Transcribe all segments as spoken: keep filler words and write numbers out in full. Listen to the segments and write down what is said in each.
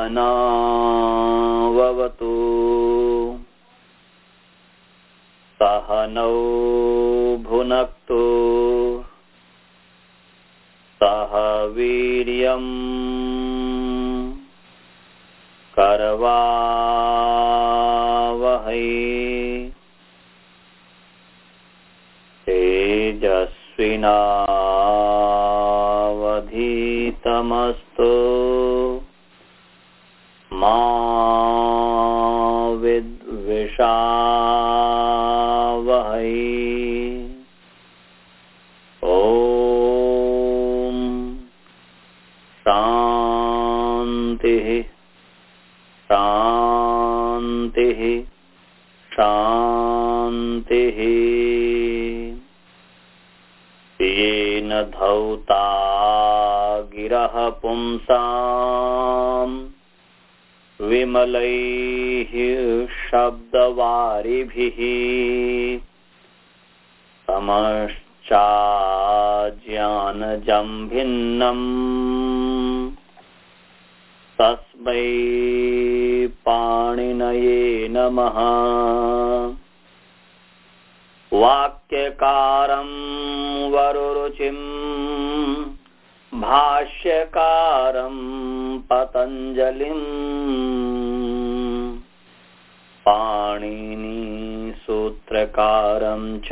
सहनाववतु सहनौ भुनक्तु सह वीर्यं करवावहै तेजस्विनावधीतमस्तु मा विद्विषावहै। ओम शांतिः शांतिः शांतिः। येन धौता गिरः पुंसाम् विमलैः शब्दवारिभिः समश्चाज्ञानजं भिन्नम् तस्मै पाणिनये नमः। वाक्यकारं वरुरुचिं भाष्यकारं पतञ्जलिं पाणिनि सूत्रकारं च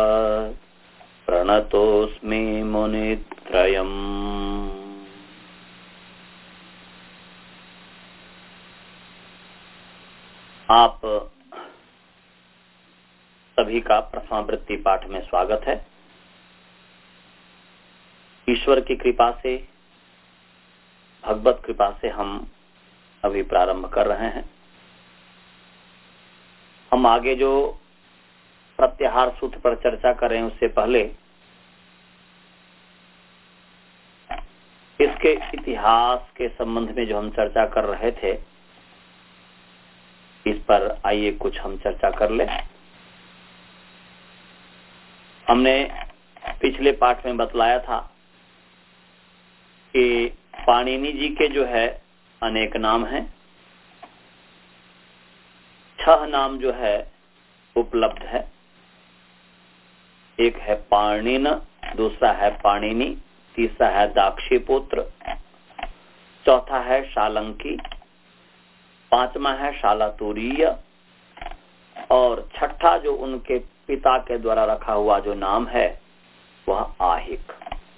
प्रणतोऽस्मि मुनित्रयम्। आप सभी का प्रथमावृत्ति पाठ में स्वागत है। ईश्वर की कृपा से, भगवत कृपा से हम अभी प्रारंभ कर रहे हैं। हम आगे जो प्रत्याहार सूत्र पर चर्चा करें उससे पहले इसके इतिहास के संबंध में जो हम चर्चा कर रहे थे, इस पर आइए कुछ हम चर्चा कर लें। हमने पिछले पाठ में बतलाया था कि पाणिनि जी के जो है अनेक नाम हैं। छह नाम जो है उपलब्ध है। एक है पाणिन, दूसरा है पाणिनि, तीसरा है दाक्षीपुत्र, चौथा है शालंकी, पांचवा है शालातुरीय और छठा जो उनके पिता के द्वारा रखा हुआ जो नाम है वह आहिक।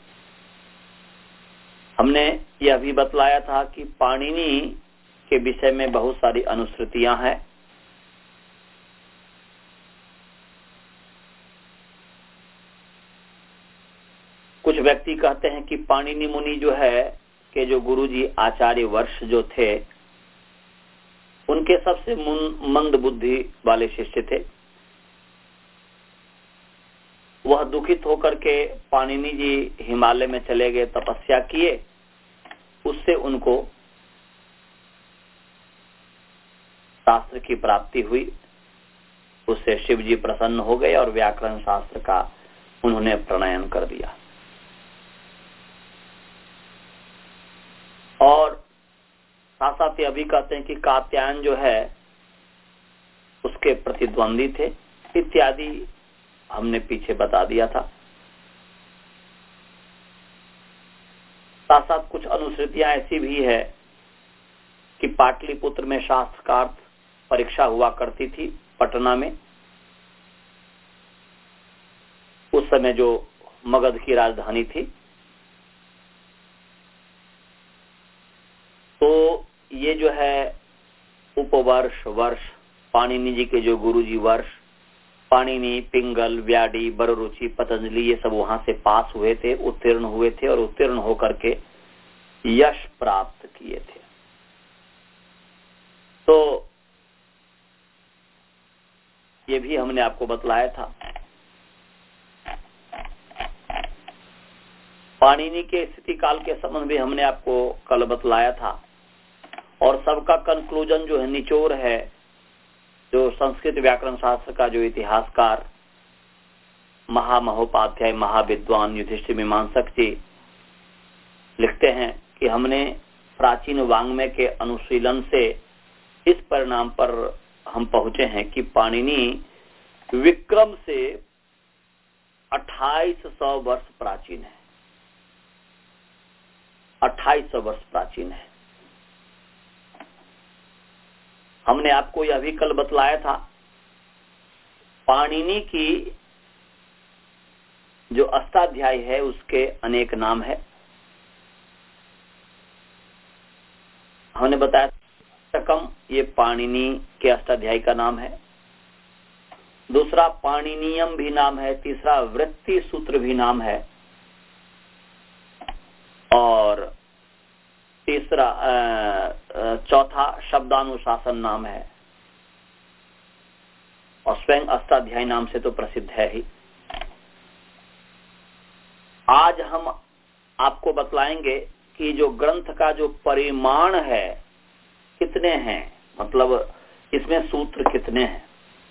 हमने यह भी बतलाया था कि पाणिनि के विषय में बहुत सारी अनुश्रुतियां हैं। कुछ व्यक्ति कहते हैं कि पाणिनि मुनि जो है के जो गुरुजी आचार्य वर्ष जो थे उनके सबसे मंद बुद्धि वाले शिष्य थे। वह दुखित होकर के पाणिनि जी हिमालय में चले गए, तपस्या किए, उससे उनको शास्त्र की प्राप्ति हुई। उससे शिव जी प्रसन्न हो गए और व्याकरण शास्त्र का उन्होंने प्रणयन कर दिया। और साथ साथ ये भी कहते हैं कि कात्यायन जो है उसके प्रतिद्वंदी थे, इत्यादि हमने पीछे बता दिया था। साथ साथ कुछ अनुश्रुतियां ऐसी भी है कि पाटलिपुत्र में शास्त्रकार परीक्षा हुआ करती थी, पटना में। उस समय जो मगध की राजधानी थी, तो ये जो है उपवर्ष वर्ष, पाणिनि जी के जो गुरुजी वर्ष, पाणिनि, पिंगल, व्याडी, बररुचि, पतंजलि, ये सब वहां से पास हुए थे, उत्तीर्ण हुए थे और उत्तीर्ण होकर के यश प्राप्त किए थे। तो ये भी हमने आपको बतलाया था। पाणिनि के स्थिति काल के संबंध में हमने आपको कल बतलाया था। और सबका कंक्लूजन जो है, निचोड़ है, जो संस्कृत व्याकरण शास्त्र का जो इतिहासकार महामहोपाध्याय महाविद्वान युधिष्ठिर मीमांसक जी लिखते हैं कि हमने प्राचीन वाङ्मय के अनुशीलन से इस परिणाम पर हम पहुंचे हैं कि पाणिनि विक्रम से अट्ठाईस सौ वर्ष प्राचीन है। अट्ठाईस सौ वर्ष प्राचीन है। हमने आपको यह भी कल बतलाया था, पाणिनि की जो अष्टाध्यायी है उसके अनेक नाम है। हमने बताया अष्टकम, ये पाणिनि के अष्टाध्यायी का नाम है। दूसरा पाणिनीयम भी नाम है। तीसरा वृत्ति सूत्र भी नाम है। और तीसरा चौथा शब्दानुशासन नाम है। और स्वयं अष्टाध्यायी नाम से तो प्रसिद्ध है ही। आज हम आपको बतलाएंगे कि जो ग्रंथ का जो परिमाण है कितने हैं, मतलब इसमें सूत्र कितने हैं।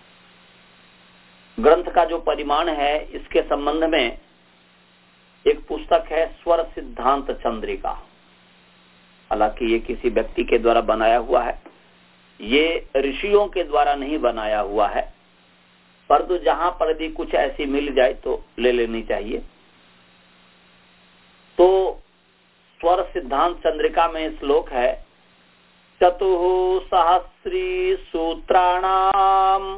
ग्रंथ का जो परिमाण है इसके संबंध में एक पुस्तक है स्वर सिद्धांत चंद्रिका। हालांकि ये किसी व्यक्ति के द्वारा बनाया हुआ है, ये ऋषियों के द्वारा नहीं बनाया हुआ है, परंतु तो जहां पर भी कुछ ऐसी मिल जाए तो ले लेनी चाहिए। तो स्वर सिद्धांत चंद्रिका में श्लोक है, चतुः सहस्री सूत्राणाम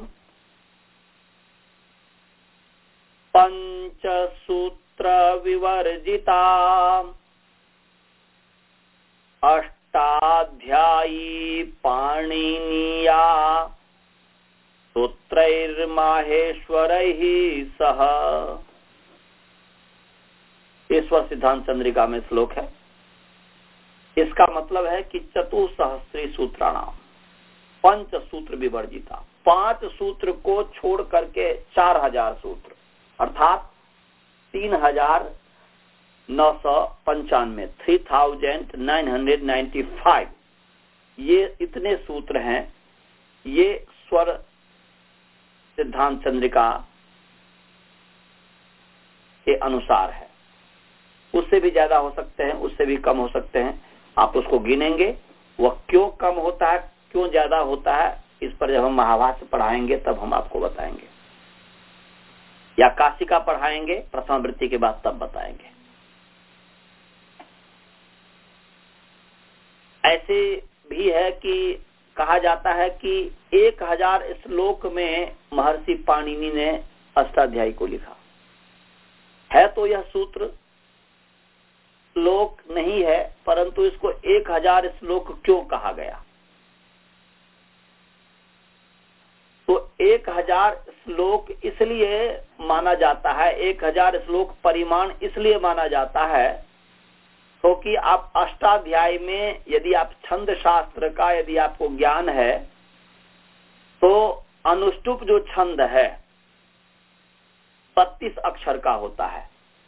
पंच सूत्र विवर्जिता अष्टाध्यायी पाणिनीया सूत्रैर्माहेश्वरैः सह। ईश्वर सिद्धांत चंद्रिका में श्लोक है। इसका मतलब है कि चतुसहस्री सूत्राणाम, पंच सूत्र विवर्जिता, पांच सूत्र को छोड़ करके चार हजार सूत्र, अर्थात तीन हजार नौ सौ पंचानवे three thousand nine hundred ninety five ये इतने सूत्र हैं। ये स्वर सिद्धांत चंद्रिका के अनुसार है। उससे भी ज्यादा हो सकते हैं, उससे भी कम हो सकते हैं। आप उसको गिनेंगे, वह क्यों कम होता है, क्यों ज्यादा होता है, इस पर जब हम महाभाष्य पढ़ाएंगे तब हम आपको बताएंगे, या काशिका पढ़ाएंगे प्रथम वृत्ति के बाद तब बताएंगे। ऐसे भी है कि कहा जाता है कि एक हजार श्लोक में महर्षि पाणिनि ने अष्टाध्यायी को लिखा है। तो यह सूत्र श्लोक नहीं है, परंतु इसको एक हजार श्लोक क्यों कहा गया। तो एक हजार श्लोक इसलिए माना जाता है, एक हजार श्लोक परिमाण इसलिए माना जाता है क्योंकि तो आप अष्टाध्यायी में यदि आप छंद शास्त्र का यदि आपको ज्ञान है तो अनुष्टुप जो छंद है बत्तीस अक्षर का होता है।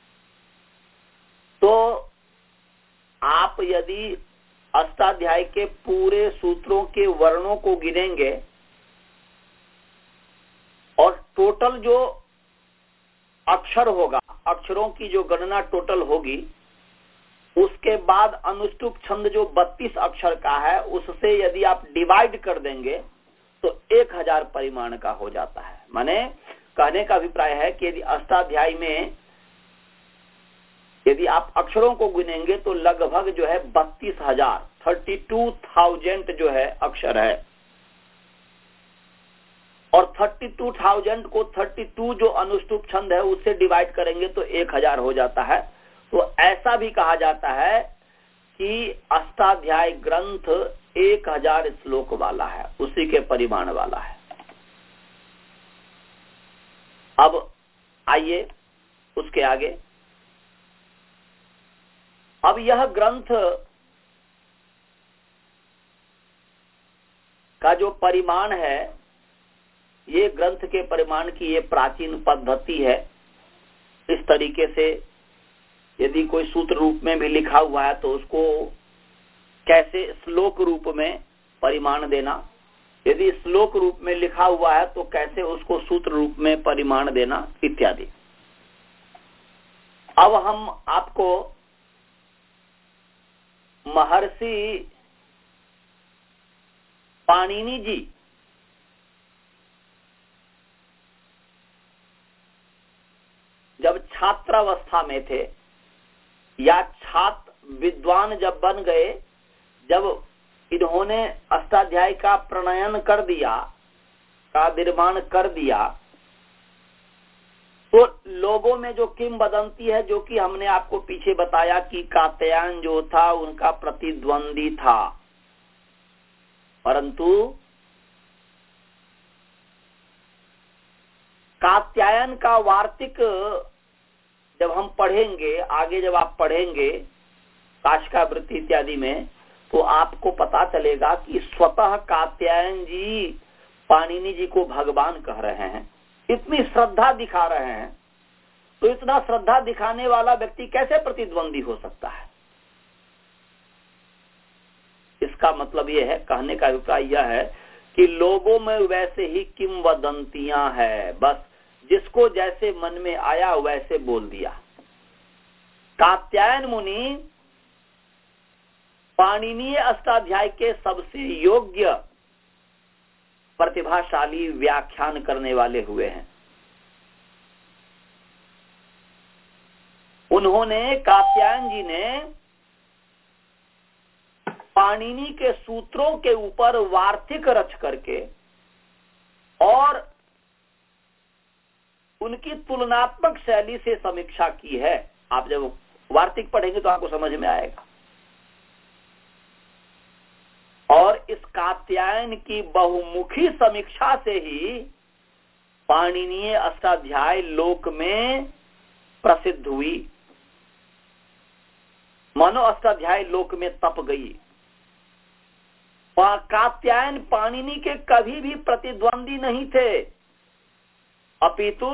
तो आप यदि अष्टाध्यायी के पूरे सूत्रों के वर्णों को गिनेंगे और टोटल जो अक्षर होगा, अक्षरों की जो गणना टोटल होगी, उसके बाद अनुष्टुप छंद जो बत्तीस अक्षर का है उससे यदि आप डिवाइड कर देंगे तो एक हजार परिमाण का हो जाता है। माने कहने का अभिप्राय है कि यदि अष्टाध्यायी में यदि आप अक्षरों को गिनेंगे तो लगभग जो है बत्तीस हजार थर्टी टू थाउजेंड जो है अक्षर है, और थर्टी टू थाउजेंड को थर्टी टू जो अनुष्टुप छंद है उससे डिवाइड करेंगे तो एक हजार हो जाता है। तो ऐसा भी कहा जाता है कि अष्टाध्याय ग्रंथ एक हजार श्लोक वाला है, उसी के परिमाण वाला है। अब आइए उसके आगे। अब यह ग्रंथ का जो परिमाण है, ये ग्रंथ के परिमाण की ये प्राचीन पद्धति है। इस तरीके से यदि कोई सूत्र रूप में भी लिखा हुआ है तो उसको कैसे श्लोक रूप में परिमाण देना, यदि श्लोक रूप में लिखा हुआ है तो कैसे उसको सूत्र रूप में परिमाण देना इत्यादि। अब हम आपको महर्षि पाणिनि जी जब छात्रावस्था में थे या छात्र विद्वान जब बन गए, जब इन्होंने अष्टाध्यायी का प्रणयन कर दिया, का निर्माण कर दिया, तो लोगों में जो किंवदंती है, जो कि हमने आपको पीछे बताया कि कात्यायन जो था उनका प्रतिद्वंदी था, परंतु कात्यायन का वार्तिक जब हम पढ़ेंगे, आगे जब आप पढ़ेंगे काशिकावृत्ति इत्यादि में, तो आपको पता चलेगा कि स्वतः कात्यायन जी पाणिनि जी को भगवान कह रहे हैं, इतनी श्रद्धा दिखा रहे हैं। तो इतना श्रद्धा दिखाने वाला व्यक्ति कैसे प्रतिद्वंदी हो सकता है? इसका मतलब यह है, कहने का अभिप्राय यह है कि लोगों में वैसे ही किंवदंतियां है, बस जिसको जैसे मन में आया वैसे बोल दिया। कात्यायन मुनि पाणिनीय अष्टाध्याय के सबसे योग्य प्रतिभाशाली व्याख्यान करने वाले हुए हैं। उन्होंने, कात्यायन जी ने पाणिनि के सूत्रों के ऊपर वार्तिक रच करके और उनकी तुलनात्मक शैली से समीक्षा की है। आप जब वार्तिक पढ़ेंगे तो आपको समझ में आएगा। और इस कात्यायन की बहुमुखी समीक्षा से ही पाणिनीय अष्टाध्याय लोक में प्रसिद्ध हुई। मानो अष्टाध्याय लोक में तप गई। कात्यायन पाणिनि के कभी भी प्रतिद्वंदी नहीं थे, अपितु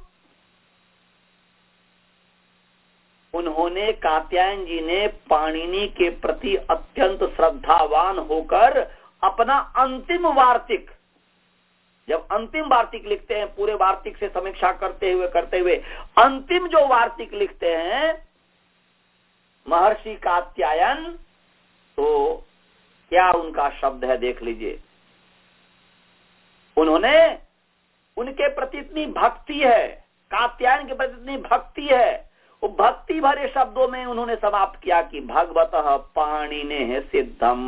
उन्होंने, कात्यायन जी ने पाणिनि के प्रति अत्यंत श्रद्धावान होकर अपना अंतिम वार्तिक, जब अंतिम वार्तिक लिखते हैं, पूरे वार्तिक से समीक्षा करते हुए करते हुए अंतिम जो वार्तिक लिखते हैं महर्षि कात्यायन, तो क्या उनका शब्द है देख लीजिए। उन्होंने, उनके प्रति इतनी भक्ति है, कात्यायन के प्रति इतनी भक्ति है, वो भक्ति भरे शब्दों में उन्होंने समाप्त किया कि भगवतः पाणिनेः सिद्धम।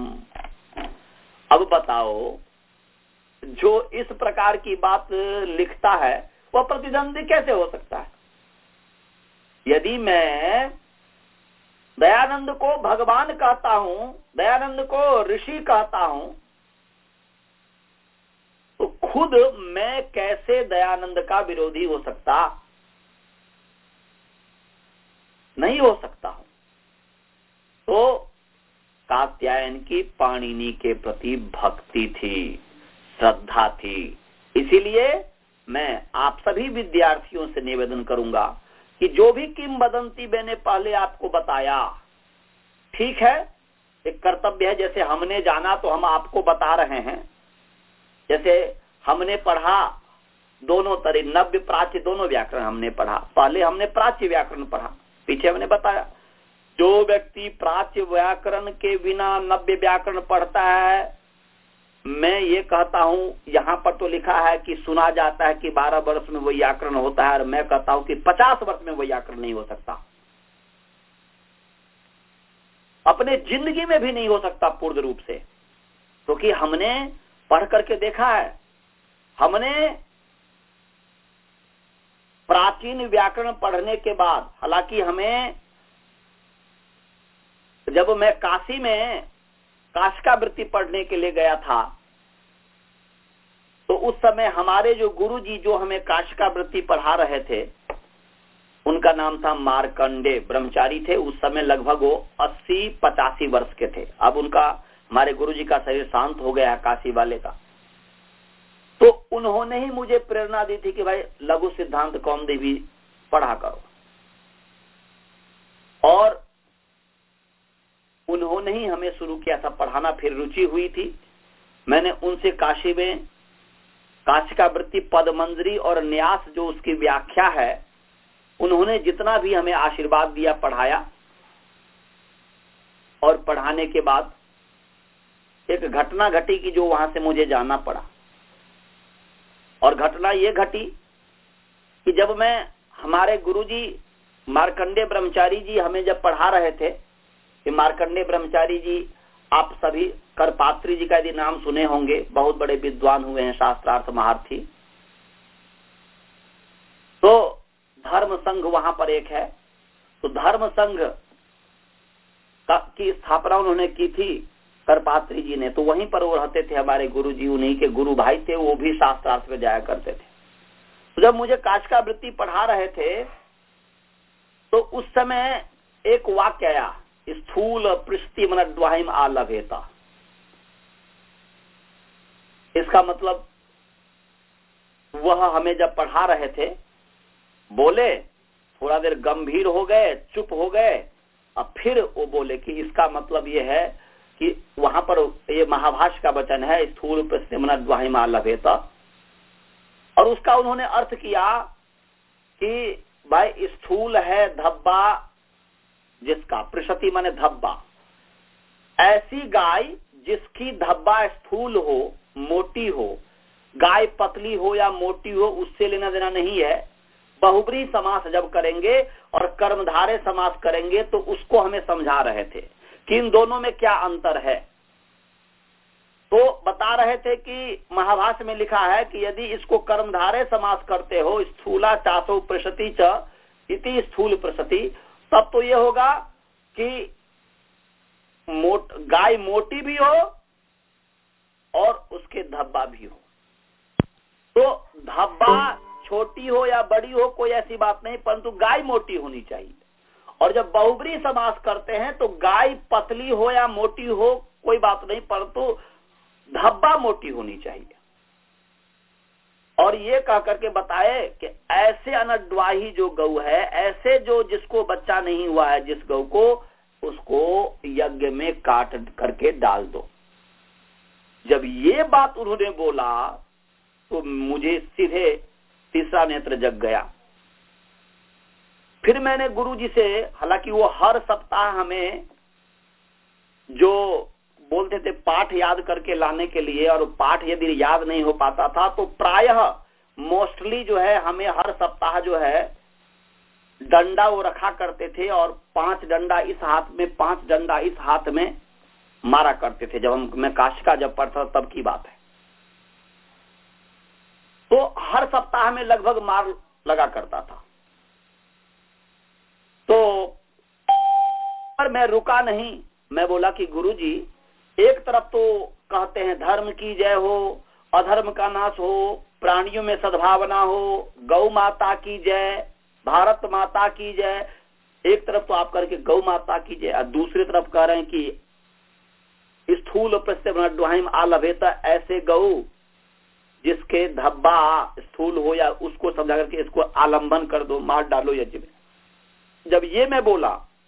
अब बताओ, जो इस प्रकार की बात लिखता है वह प्रतिद्वंदी कैसे हो सकता है? यदि मैं दयानंद को भगवान कहता हूं, दयानंद को ऋषि कहता हूं, तो खुद मैं कैसे दयानंद का विरोधी हो सकता? नहीं हो सकता हूं। तो कात्यायन की पाणिनि के प्रति भक्ति थी, श्रद्धा थी। इसीलिए मैं आप सभी विद्यार्थियों से निवेदन करूंगा कि जो भी किंवदंती मैंने पहले आपको बताया, ठीक है, एक कर्तव्य है, जैसे हमने जाना तो हम आपको बता रहे हैं। जैसे हमने पढ़ा दोनों तरह, नव्य प्राच्य दोनों व्याकरण हमने पढ़ा। पहले हमने प्राच्य व्याकरण पढ़ा, पीछे हमने बताया जो व्यक्ति प्राच्य व्याकरण के बिना नव्य व्याकरण पढ़ता है, मैं ये कहता हूं, यहां पर तो लिखा है कि सुना जाता है कि बारह वर्ष में वही व्याकरण होता है, और मैं कहता हूं कि पचास वर्ष में वही व्याकरण नहीं हो सकता, अपने जिंदगी में भी नहीं हो सकता पूर्ण रूप से, क्योंकि तो हमने पढ़ करके देखा है। हमने प्राचीन व्याकरण पढ़ने के बाद, हालांकि हमें, जब मैं काशी में काशिकावृत्ति पढ़ने के लिए गया था, तो उस समय हमारे जो गुरुजी जो हमें काशिकावृत्ति पढ़ा रहे थे, उनका नाम था मार्कंडे, ब्रह्मचारी थे। उस समय लगभग वो अस्सी पचासी वर्ष के थे। अब उनका, हमारे गुरुजी का शरीर शांत हो गया, काशी वाले का। तो उन्होंने ही मुझे प्रेरणा दी थी कि भाई लघु सिद्धांत कौमुदी पढ़ा करो, और उन्होंने ही हमें शुरू किया था पढ़ाना। फिर रुचि हुई थी, मैंने उनसे काशी में काशिकावृत्ति पदमंजरी और न्यास जो उसकी व्याख्या है, उन्होंने जितना भी हमें आशीर्वाद दिया, पढ़ाया। और पढ़ाने के बाद एक घटना घटी कि जो वहां से मुझे जाना पड़ा। और घटना ये घटी कि जब मैं हमारे गुरुजी मार्कंडेय ब्रह्मचारी जी हमें जब पढ़ा रहे थे, कि मार्कंडेय ब्रह्मचारी जी आप सभी करपात्री जी का यदि नाम सुने होंगे, बहुत बड़े विद्वान हुए हैं, शास्त्रार्थ महारथी। तो धर्म संघ वहां पर एक है, तो धर्म संघ की स्थापना उन्होंने की थी करपात्री जी ने। तो वहीं पर वो रहते थे हमारे गुरु जी, उन्हीं के गुरु भाई थे, वो भी शास्त्रार्थ में जाया करते थे। तो जब मुझे काशिकावृत्ति पढ़ा रहे थे तो उस समय एक वाक्य आया, स्थूल पृष्टि मनद्वाहिम आलभेता। इसका मतलब वह हमें जब पढ़ा रहे थे, बोले, थोड़ा देर गंभीर हो गए, चुप हो गए, अब फिर वो बोले कि इसका मतलब ये है कि वहां पर ये महाभाष्य का वचन है, स्थूल पृष्टि मनद्वाहिम आलभेता। और उसका उन्होंने अर्थ किया कि भाई स्थूल है धब्बा जिसका, पृषति माने धब्बा, ऐसी गाय जिसकी धब्बा स्थूल हो, मोटी हो, गाय पतली हो या मोटी हो, उससे लेना देना नहीं है। बहुब्री समास जब करेंगे और कर्मधारय समास करेंगे तो उसको हमें समझा रहे थे कि इन दोनों में क्या अंतर है। तो बता रहे थे कि महाभाष्य में लिखा है कि यदि इसको कर्मधारय समास करते हो, स्थूला चासो पृषति च इति स्थूल पृषति, तब तो ये होगा कि मोट गाय मोटी भी हो और उसके धब्बा भी हो। तो धब्बा छोटी हो या बड़ी हो कोई ऐसी बात नहीं, परंतु गाय मोटी होनी चाहिए। और जब बहुब्री समास करते हैं तो गाय पतली हो या मोटी हो कोई बात नहीं, परंतु धब्बा मोटी होनी चाहिए। और ये कह करके बताए कि ऐसे अनड्वाही जो गौ है, ऐसे जो जिसको बच्चा नहीं हुआ है जिस गौ को, उसको यज्ञ में काट करके डाल दो। जब ये बात उन्होंने बोला तो मुझे सीधे तीसरा नेत्र जग गया। फिर मैंने गुरुजी से, हालांकि वो हर सप्ताह हमें जो बोलते थे पाठ याद करके लाने के लिए, और पाठ यदि याद नहीं हो पाता था तो प्रायः मोस्टली जो है हमें हर सप्ताह जो है डंडा वो रखा करते थे, और पांच डंडा इस हाथ में, पांच डंडा इस हाथ में मारा करते थे। जब हम मैं काशिका जब पढ़ता तब की बात है। तो हर सप्ताह में लगभग मार लगा करता था। तो पर मैं रुका नहीं। मैं बोला कि गुरुजी, एक तरफ तो कहते हैं धर्म की जय हो, अधर्म का नाश हो, प्राणियों में सद्भावना हो, गौ माता की जय, भारत माता की जय, एक तरफ तो आप करके गौ माता की जय, और दूसरी तरफ कह रहे हैं कि स्थूल प्रत्यय आलभेता, ऐसे गौ जिसके धब्बा स्थूल हो या उसको समझा करके इसको आलंबन कर दो, मार डालो यज्ञ में। जब ये मैं बोला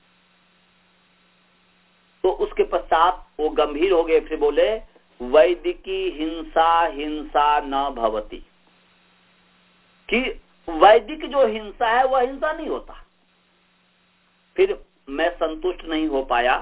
तो उसके पश्चात वो गंभीर हो गए, फिर बोले वैदिकी हिंसा हिंसा न भवति, कि वैदिक जो हिंसा है वह हिंसा नहीं होता। फिर मैं संतुष्ट नहीं हो पाया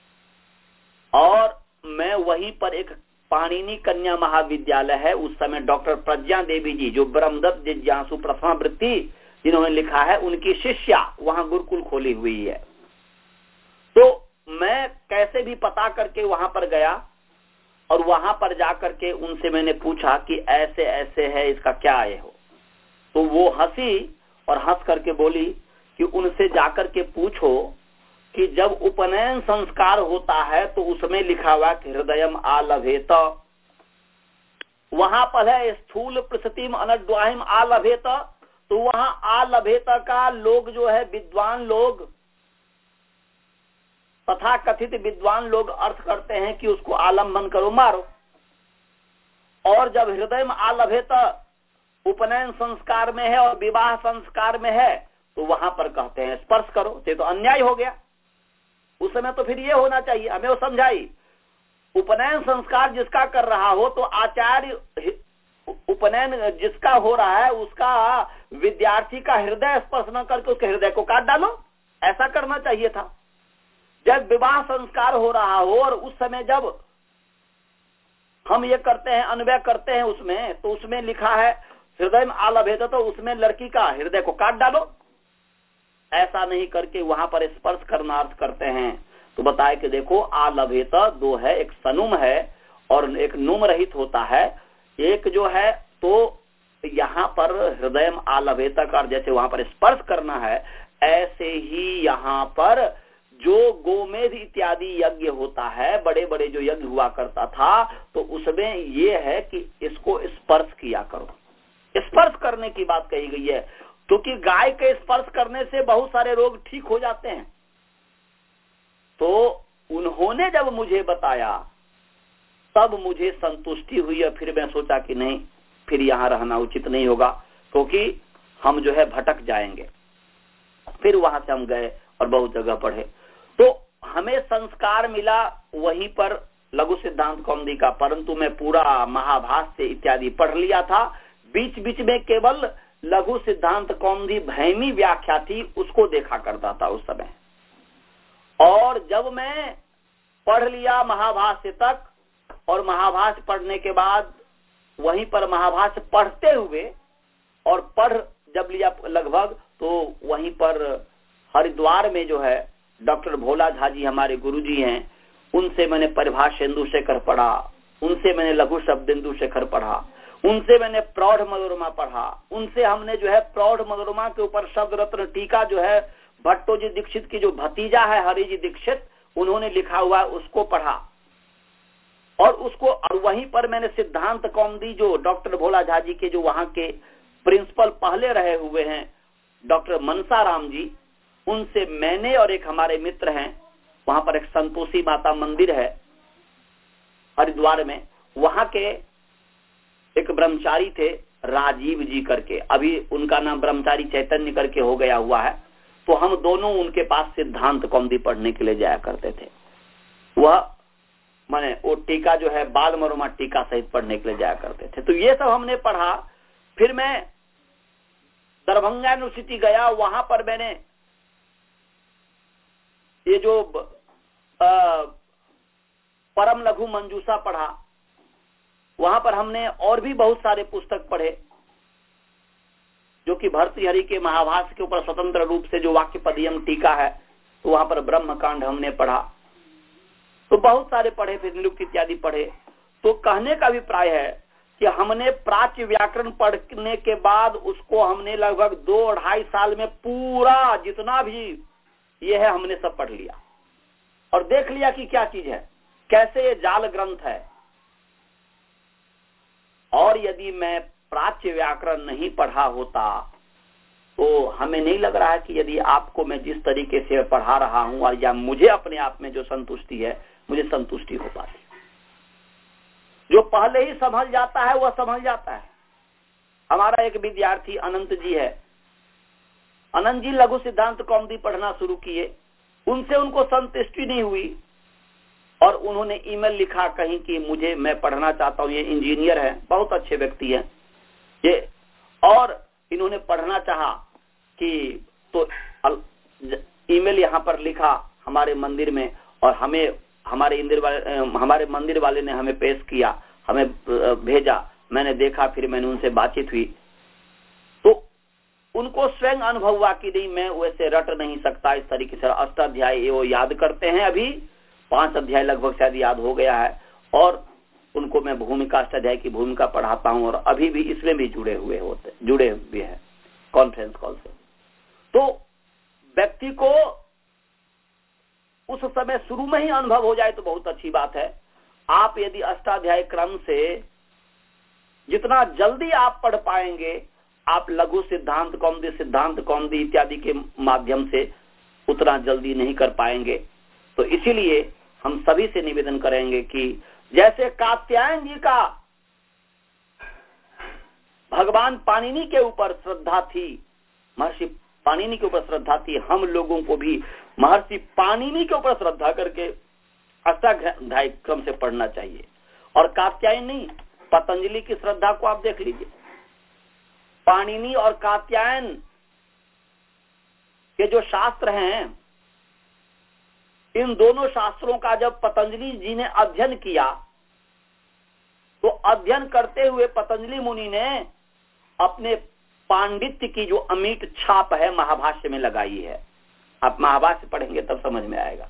और मैं वहीं पर एक पाणिनि कन्या महाविद्यालय है, उस समय डॉक्टर प्रज्ञा देवी जी जो ब्रह्मदत्त जिज्ञासु प्रथमा वृत्ति जिन्होंने लिखा है, उनकी शिष्या वहां गुरुकुल खोली हुई है। तो मैं कैसे भी पता करके वहां पर गया और वहां पर जाकर के उनसे मैंने पूछा कि ऐसे ऐसे है, इसका क्या आए हो। तो वो हंसी और हंस करके बोली कि उनसे जाकर के पूछो कि जब उपनयन संस्कार होता है तो उसमें लिखा हुआ कि हृदयम आलभेत, वहां पर है स्थूल प्रसतिम अनद्वाहिम आलभेत, तो वहां आलभेत का लोग जो है विद्वान लोग, तथा कथित विद्वान लोग अर्थ करते हैं कि उसको आलम्बन करो, मारो। और जब हृदय में आलभेत उपनयन संस्कार में है और विवाह संस्कार में है तो वहां पर कहते हैं स्पर्श करो, ये तो अन्याय हो गया। उस समय तो फिर ये होना चाहिए, हमें वो समझाई, उपनयन संस्कार जिसका कर रहा हो तो आचार्य उपनयन जिसका हो रहा है उसका विद्यार्थी का हृदय स्पर्श न करके उसके हृदय को काट डालो, ऐसा करना चाहिए था। जब विवाह संस्कार हो रहा हो और उस समय जब हम ये करते हैं, अन्वय करते हैं उसमें, तो उसमें लिखा है हृदय में आलभेत, तो उसमें लड़की का हृदय को काट डालो। ऐसा नहीं करके वहां पर स्पर्श करना अर्थ करते हैं। तो बताए कि देखो आलभेत दो है, एक सनुम है और एक नुम रहित होता है। एक जो है तो यहाँ पर हृदय में आलभेत का जैसे वहां पर स्पर्श करना है, ऐसे ही यहाँ पर जो गोमेध इत्यादि यज्ञ होता है, बड़े बड़े जो यज्ञ हुआ करता था, तो उसमें ये है कि इसको स्पर्श किया करो। स्पर्श करने की बात कही गई है, क्योंकि गाय के स्पर्श करने से बहुत सारे रोग ठीक हो जाते हैं। तो उन्होंने जब मुझे बताया तब मुझे संतुष्टि हुई और फिर मैं सोचा कि नहीं, फिर यहाँ रहना उचित नहीं होगा, क्योंकि हम जो है भटक जाएंगे। फिर वहां से हम गए और बहुत जगह पढ़े, तो हमें संस्कार मिला वहीं पर लघु सिद्धांत कौमुदी का, परंतु मैं पूरा महाभाष्य इत्यादि पढ़ लिया था। बीच बीच में केवल लघु सिद्धांत कौमुदी भैमी व्याख्या थी, उसको देखा करता था उस समय। और जब मैं पढ़ लिया महाभाष्य तक, और महाभाष्य पढ़ने के बाद वहीं पर महाभाष्य पढ़ते हुए और पढ़ जब लिया लगभग, तो वहीं पर हरिद्वार में जो है डॉक्टर भोला झा जी हमारे गुरुजी हैं, उनसे मैंने परिभाषेंदु शेखर पढ़ा, उनसे मैंने लघु शब्देंदु शेखर पढ़ा, उनसे मैंने प्रौढ़ मनोरमा पढ़ा, उनसे हमने जो है प्रौढ़ मनोरमा के ऊपर शब्द रत्न टीका जो है भट्टो जी दीक्षित की जो भतीजा है हरि जी दीक्षित, उन्होंने लिखा हुआ है, उसको पढ़ा। और उसको और वहीं पर मैंने सिद्धांत कौमुदी जो डॉक्टर भोला झा जी के जो वहां के प्रिंसिपल पहले रहे हुए हैं डॉक्टर मनसा राम जी, उनसे मैंने और एक हमारे मित्र हैं, वहां पर एक संतोषी माता मंदिर है हरिद्वार में, वहां के एक ब्रह्मचारी थे राजीव जी करके, अभी उनका नाम ब्रह्मचारी चैतन्य करके हो गया हुआ है। तो हम दोनों उनके पास सिद्धांत कौमुदी पढ़ने के लिए जाया करते थे। वह माने वो टीका जो है बाल मरोमा टीका सहित पढ़ने के लिए जाया करते थे। तो ये सब हमने पढ़ा। फिर मैं दरभंगा यूनिवर्सिटी गया, वहां पर मैंने ये जो आ, परम लघु मंजूषा पढ़ा। वहां पर हमने और भी बहुत सारे पुस्तक पढ़े, जो कि भर्तृहरि के महाभाष्य के ऊपर स्वतंत्र रूप से जो वाक्य पदियम टीका है, तो वहां पर ब्रह्म कांड हमने पढ़ा। तो बहुत सारे पढ़े, फिर निरुक्त इत्यादि पढ़े। तो कहने का अभिप्राय है कि हमने प्राच्य व्याकरण पढ़ने के बाद उसको हमने लगभग दो अढ़ाई साल में पूरा जितना भी ये है हमने सब पढ़ लिया और देख लिया कि क्या चीज है, कैसे ये जाल ग्रंथ है। और यदि मैं प्राच्य व्याकरण नहीं पढ़ा होता तो हमें नहीं लग रहा है कि यदि आपको मैं जिस तरीके से पढ़ा रहा हूं और या मुझे अपने आप में जो संतुष्टि है, मुझे संतुष्टि हो पाती। जो पहले ही समझ जाता है वह समझ जाता है। हमारा एक विद्यार्थी अनंत जी है, अनंत जी लघु सिद्धांत कौमुदी पढ़ना शुरू किए, उनसे उनको संतुष्टि नहीं हुई और उन्होंने ईमेल लिखा कहीं कि मुझे मैं पढ़ना चाहता हूं। ये इंजीनियर है, बहुत अच्छे व्यक्ति हैं ये, और इन्होंने पढ़ना चाहा कि तो ईमेल यहाँ पर लिखा हमारे मंदिर में, और हमें हमारे इंदिर वाले हमारे मंदिर वाले ने हमें पेश किया, हमें भेजा, मैंने देखा, फिर मैंने उनसे बातचीत हुई। तो उनको स्वयं अनुभव हुआ कि नहीं मैं वैसे रट नहीं सकता इस तरीके से। अष्टाध्याय वो याद करते हैं, अभी पांच अध्याय लगभग शायद याद हो गया है, और उनको मैं भूमिका अष्टाध्याय की भूमिका पढ़ाता हूं और अभी भी इसमें भी जुड़े हुए होते जुड़े हुए हैं कॉन्फ्रेंस कॉल से। तो व्यक्ति को उस समय शुरू में ही अनुभव हो जाए तो बहुत अच्छी बात है। आप यदि अष्टाध्याय क्रम से जितना जल्दी आप पढ़ पाएंगे, आप लघु सिद्धांत कौमुदी, सिद्धांत कौमुदी इत्यादि के माध्यम से उतना जल्दी नहीं कर पाएंगे। तो इसीलिए हम सभी से निवेदन करेंगे कि जैसे कात्यायन जी का भगवान पाणिनि के ऊपर श्रद्धा थी, महर्षि पाणिनि के ऊपर श्रद्धा थी, हम लोगों को भी महर्षि पाणिनि के ऊपर श्रद्धा करके अष्टाध्याय क्रम से पढ़ना चाहिए। और कात्यायन नहीं, पतंजलि की श्रद्धा को आप देख लीजिए। पाणिनि और कात्यायन के जो शास्त्र हैं इन दोनों शास्त्रों का जब पतंजलि जी ने अध्ययन किया तो अध्ययन करते हुए पतंजलि मुनि ने अपने पांडित्य की जो अमिट छाप है महाभाष्य में लगाई है। आप महाभाष्य पढ़ेंगे तब समझ में आएगा।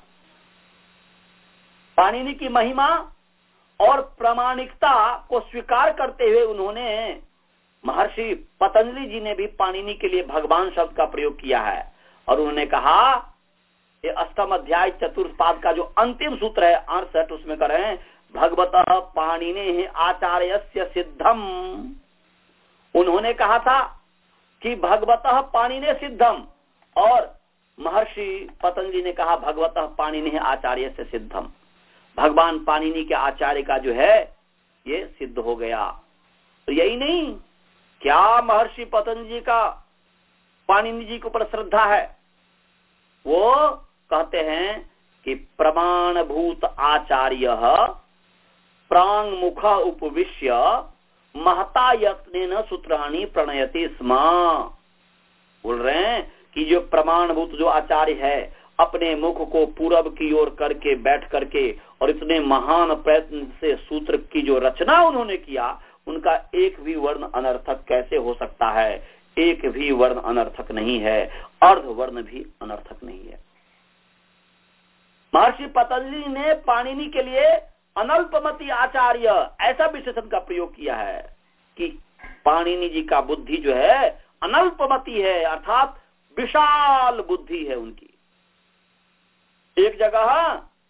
पाणिनि की महिमा और प्रामाणिकता को स्वीकार करते हुए उन्होंने, महर्षि पतंजलि जी ने भी पाणिनि के लिए भगवान शब्द का प्रयोग किया है और उन्होंने कहा, ये अष्टम अध्याय चतुर्पाद का जो अंतिम सूत्र है अड़सठ, उसमें करें भगवतः पाणिनि आचार्यस्य सिद्धम। उन्होंने कहा था कि भगवतः पाणिनि सिद्धम, और महर्षि पतंजलि ने कहा भगवतः पाणिनि आचार्यस्य सिद्धम। भगवान पाणिनि के आचार्य का जो है ये सिद्ध हो गया। तो यही नहीं, क्या महर्षि पतंजलि का पाणिनि जी के ऊपर श्रद्धा है? वो कहते हैं कि प्रमाणभूत आचार्य प्रांग मुख उपविश्य महता यत्नेन सूत्राणि प्रणयति स्म। बोल रहे हैं कि जो प्रमाणभूत जो आचार्य है अपने मुख को पूरब की ओर करके बैठ करके और इतने महान प्रयत्न से सूत्र की जो रचना उन्होंने किया, उनका एक भी वर्ण अनर्थक कैसे हो सकता है? एक भी वर्ण अनर्थक नहीं है, अर्ध वर्ण भी अनर्थक नहीं है। महर्षि पतंजलि ने पाणिनि के लिए अनल्पमति आचार्य ऐसा विशेषण का प्रयोग किया है कि पाणिनि जी का बुद्धि जो है अनल्पमति है, अर्थात विशाल बुद्धि है उनकी। एक जगह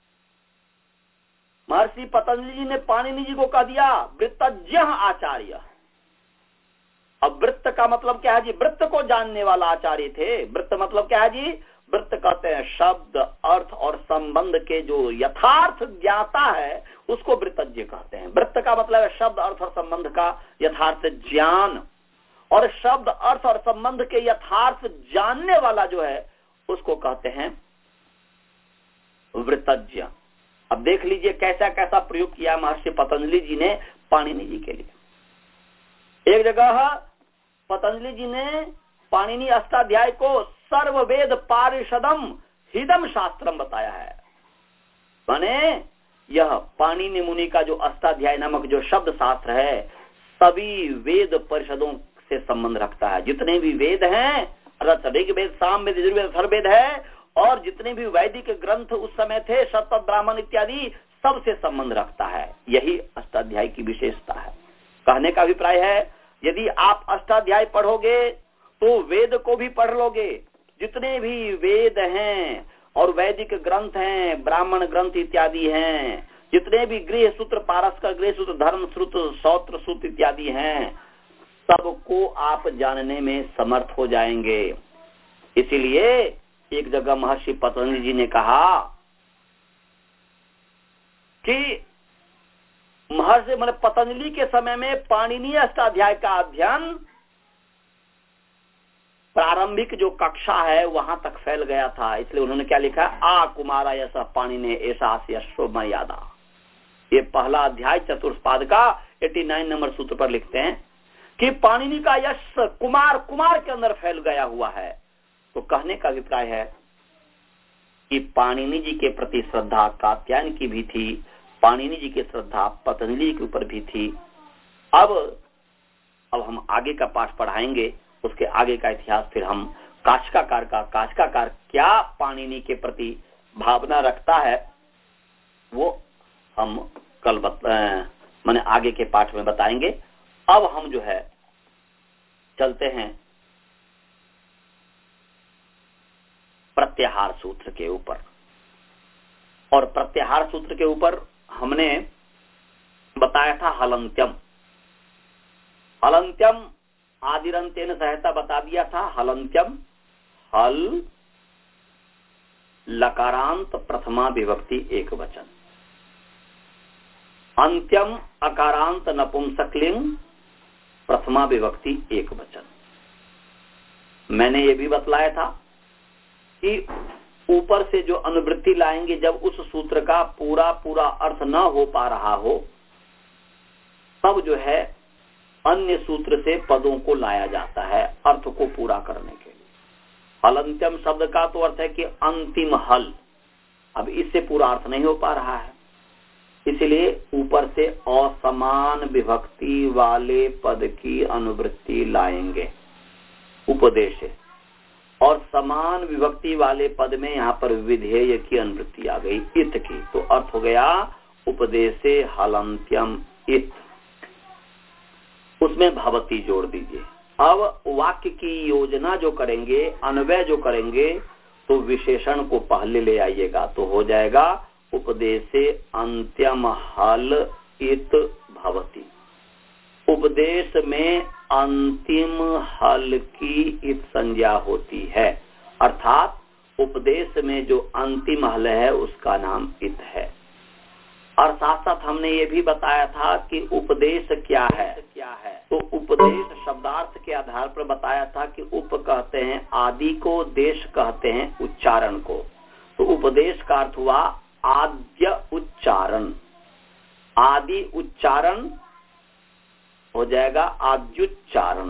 महर्षि पतंजलि जी ने पाणिनि जी को कह दिया वृत्तज्ञ आचार्य। अब वृत्त का मतलब क्या है जी? वृत्त को जानने वाला आचार्य थे। वृत्त मतलब क्या है जी? वृत्त कहते हैं शब्द अर्थ और संबंध के जो यथार्थ ज्ञाता है उसको वृत्तज्ञ कहते हैं। वृत्त का मतलब है शब्द अर्थ और संबंध का यथार्थ ज्ञान, और शब्द अर्थ और संबंध के यथार्थ जानने वाला जो है उसको कहते हैं वृत्तज्ञ। अब देख लीजिए कैसा कैसा प्रयोग किया महर्षि पतंजलि जी ने पाणिनि जी के लिए। एक जगह पतंजलि जी ने पाणिनि अष्टाध्याय को सर्ववेद पारिषदम हिदम शास्त्रम बताया है। माने यह पाणिनि मुनि का जो अष्टाध्याय नामक जो शब्द शास्त्र है सभी वेद परिषदों से संबंध रखता है। जितने भी वेद हैं, ऋग वेद, सामवेद, यजुर्वेद, अथर्ववेद है, और जितने भी वैदिक ग्रंथ उस समय थे, शतपथ ब्राह्मण इत्यादि, सबसे संबंध रखता है। यही अष्टाध्याय की विशेषता है। कहने का अभिप्राय है यदि आप अष्टाध्याय पढ़ोगे तो वेद को भी पढ़ लोगे। जितने भी वेद हैं और वैदिक ग्रंथ हैं, ब्राह्मण ग्रंथ इत्यादि हैं, जितने भी गृह सूत्र, पारस्कर गृह सूत्र, धर्म सूत्र, सौत्र सूत्र इत्यादि हैं, सबको आप जानने में समर्थ हो जाएंगे। इसीलिए एक जगह महर्षि पतंजलि जी ने कहा कि महर्षि मतलब पतंजलि के समय में पाणिनीय अष्टाध्याय का अध्ययन प्रारंभिक जो कक्षा है वहां तक फैल गया था। इसलिए उन्होंने क्या लिखा? आ कुमारा यश पाणिने ऐसा मर्यादा। ये पहला अध्याय चतुर्पाद का नवासी नंबर सूत्र पर लिखते हैं कि पाणिनि का यश कुमार कुमार के अंदर फैल गया हुआ है। तो कहने का अभिप्राय है कि पाणिनि जी के प्रति श्रद्धा कात्यायन की भी थी, पाणिनि जी की श्रद्धा पतंजलि के ऊपर भी थी। अब अब हम आगे का पाठ पढ़ाएंगे, उसके आगे का इतिहास फिर हम काशिकाकार का काशिकाकार क्या पाणिनि के प्रति भावना रखता है वो हम कल मैंने आगे के पाठ में बताएंगे। अब हम जो है चलते हैं प्रत्याहार सूत्र के ऊपर, और प्रत्याहार सूत्र के ऊपर हमने बताया था हलंत्यम। हलंत्यम आदिरंतेन सहायता बता दिया था। हलंत्यम हल लकारांत प्रथमा विभक्ति एक वचन, अंत्यम अकारांत नपुंसकलिंग प्रथमा विभक्ति एक वचन। मैंने ये भी बतलाया था कि ऊपर से जो अनुवृत्ति लाएंगे जब उस सूत्र का पूरा पूरा अर्थ न हो पा रहा हो तब जो है अन्य सूत्र से पदों को लाया जाता है अर्थ को पूरा करने के लिए। हलंत्यम शब्द का तो अर्थ है कि अंतिम हल, अब इससे पूरा अर्थ नहीं हो पा रहा है, इसलिए ऊपर से असमान विभक्ति वाले पद की अनुवृत्ति लाएंगे उपदेश से, और समान विभक्ति वाले पद में यहाँ पर विधेय की अनुवृत्ति आ गई इत की, तो अर्थ हो गया उपदेशे हलंत्यम इत, उसमें भवती जोड़ दीजिए। अब वाक्य की योजना जो करेंगे, अन्वय जो करेंगे, तो विशेषण को पहले ले आइएगा, तो हो जाएगा उपदेशे अंत्यम हल इत भवती। उपदेश में अंतिम हल की इत संज्ञा होती है, अर्थात उपदेश में जो अंतिम हल है उसका नाम इत है। और साथ साथ हमने ये भी बताया था कि उपदेश क्या है, क्या है तो उपदेश शब्दार्थ के आधार पर बताया था कि उप कहते हैं आदि को, देश कहते हैं उच्चारण को, तो उपदेश का अर्थ हुआ आद्य उच्चारण, आदि उच्चारण हो जाएगा आद्युच्चारण,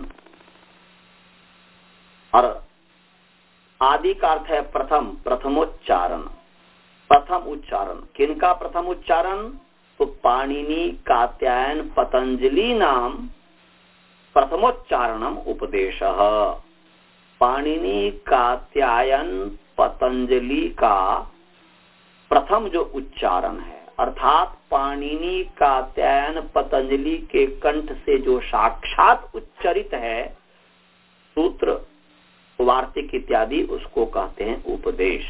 और आदि का अर्थ है प्रथम, प्रथमोच्चारण, प्रथम उच्चारण। किनका प्रथम उच्चारण? तो पाणिनि कात्यायन पतंजलि नाम प्रथमोच्चारणम उपदेशः। पाणिनि कात्यायन पतंजलि का प्रथम जो उच्चारण है, अर्थात पाणिनि कात्यायन पतंजलि के कंठ से जो साक्षात उच्चरित है सूत्र वार्तिक इत्यादि, उसको कहते हैं उपदेश।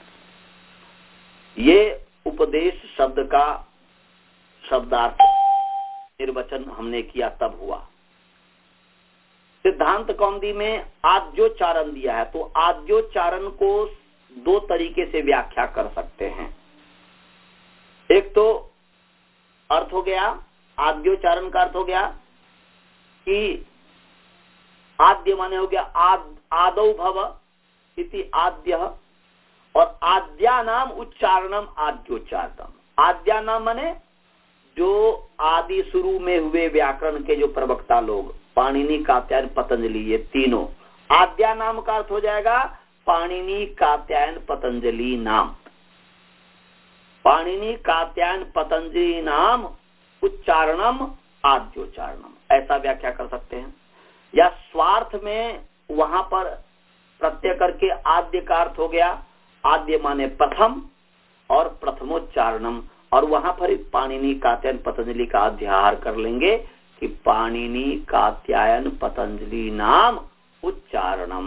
ये उपदेश शब्द का शब्दार्थ निर्वचन हमने किया तब हुआ। सिद्धांत कौंदी में आद्योच्चारण दिया है, तो आद्योच्चारण को दो तरीके से व्याख्या कर सकते हैं। एक तो अर्थ हो गया, आद्योच्चारण का अर्थ हो गया कि आद्य माने हो गया आद, आदौ भव इति आद्य, और आद्या नाम उच्चारणम आद्योच्चारणम। आद्या नाम माने जो आदि शुरू में हुए व्याकरण के जो प्रवक्ता लोग, पाणिनि कात्यायन पतंजलि, ये तीनों। आद्या नाम का अर्थ हो जाएगा पाणिनि कात्यायन पतंजलि नाम, पाणिनि कात्यायन पतंजलि नाम उच्चारणम आद्योच्चारणम, ऐसा व्याख्या कर सकते हैं। या स्वार्थ में वहां पर प्रत्यय करके आद्य का अर्थ हो गया, आद्य माने प्रथम और प्रथमोच्चारणम, और वहां पर पाणिनि कात्यायन पतंजलि का अध्याहार कर लेंगे कि पाणिनि कात्यायन पतंजलि नाम उच्चारणम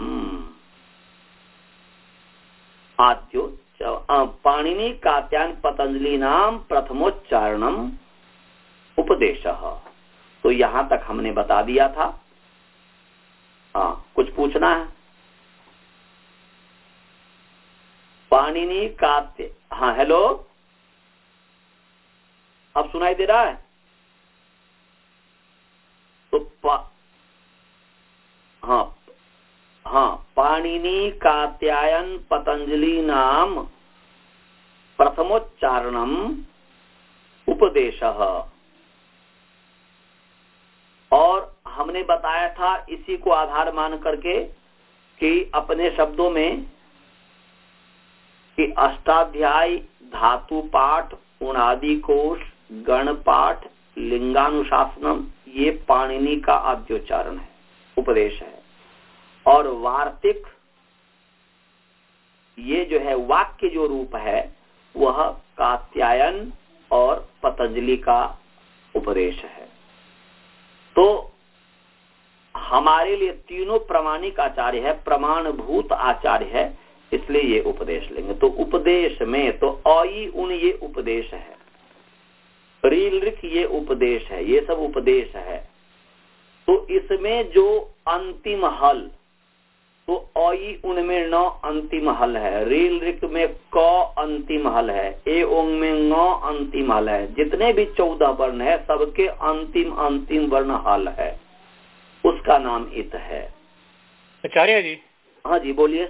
आद्यो, पाणिनि कात्यायन पतंजलि नाम प्रथमोच्चारणम उपदेशः। तो यहां तक हमने बता दिया था। हाँ, कुछ पूछना है? पाणिनि कात्य, हाँ हेलो, अब सुनाई दे रहा है? तो पा, हाँ हाँ पाणिनि कात्यायन पतंजलि नाम प्रथमोच्चारणम उपदेशः। और हमने बताया था इसी को आधार मान करके कि अपने शब्दों में कि अष्टाध्यायी, धातु पाठ, उणादि कोश, गण पाठ, लिंगानुशासनम, ये पाणिनि का आद्योच्चारण है, उपदेश है। और वार्तिक, ये जो है वाक्य जो रूप है वह कात्यायन और पतंजलि का उपदेश है। तो हमारे लिए तीनों प्रमाणिक आचार्य है, प्रमाणभूत आचार्य है, इसलिए ये उपदेश लेंगे। तो उपदेश में तो आई उन ये उपदेश है, रील रिक ये उपदेश है, ये सब उपदेश है। तो इसमें जो अंतिम हल, तो आई उनमें नौ अंतिम हल है, रील रिक में क अंतिम हल है, ए ओंग में नौ अंतिम हल है, जितने भी चौदह वर्ण है सबके अंतिम अंतिम वर्ण हल है, उसका नाम इत है। आचार्य जी। हाँ जी बोलिए।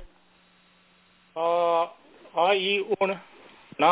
आ ई उन ना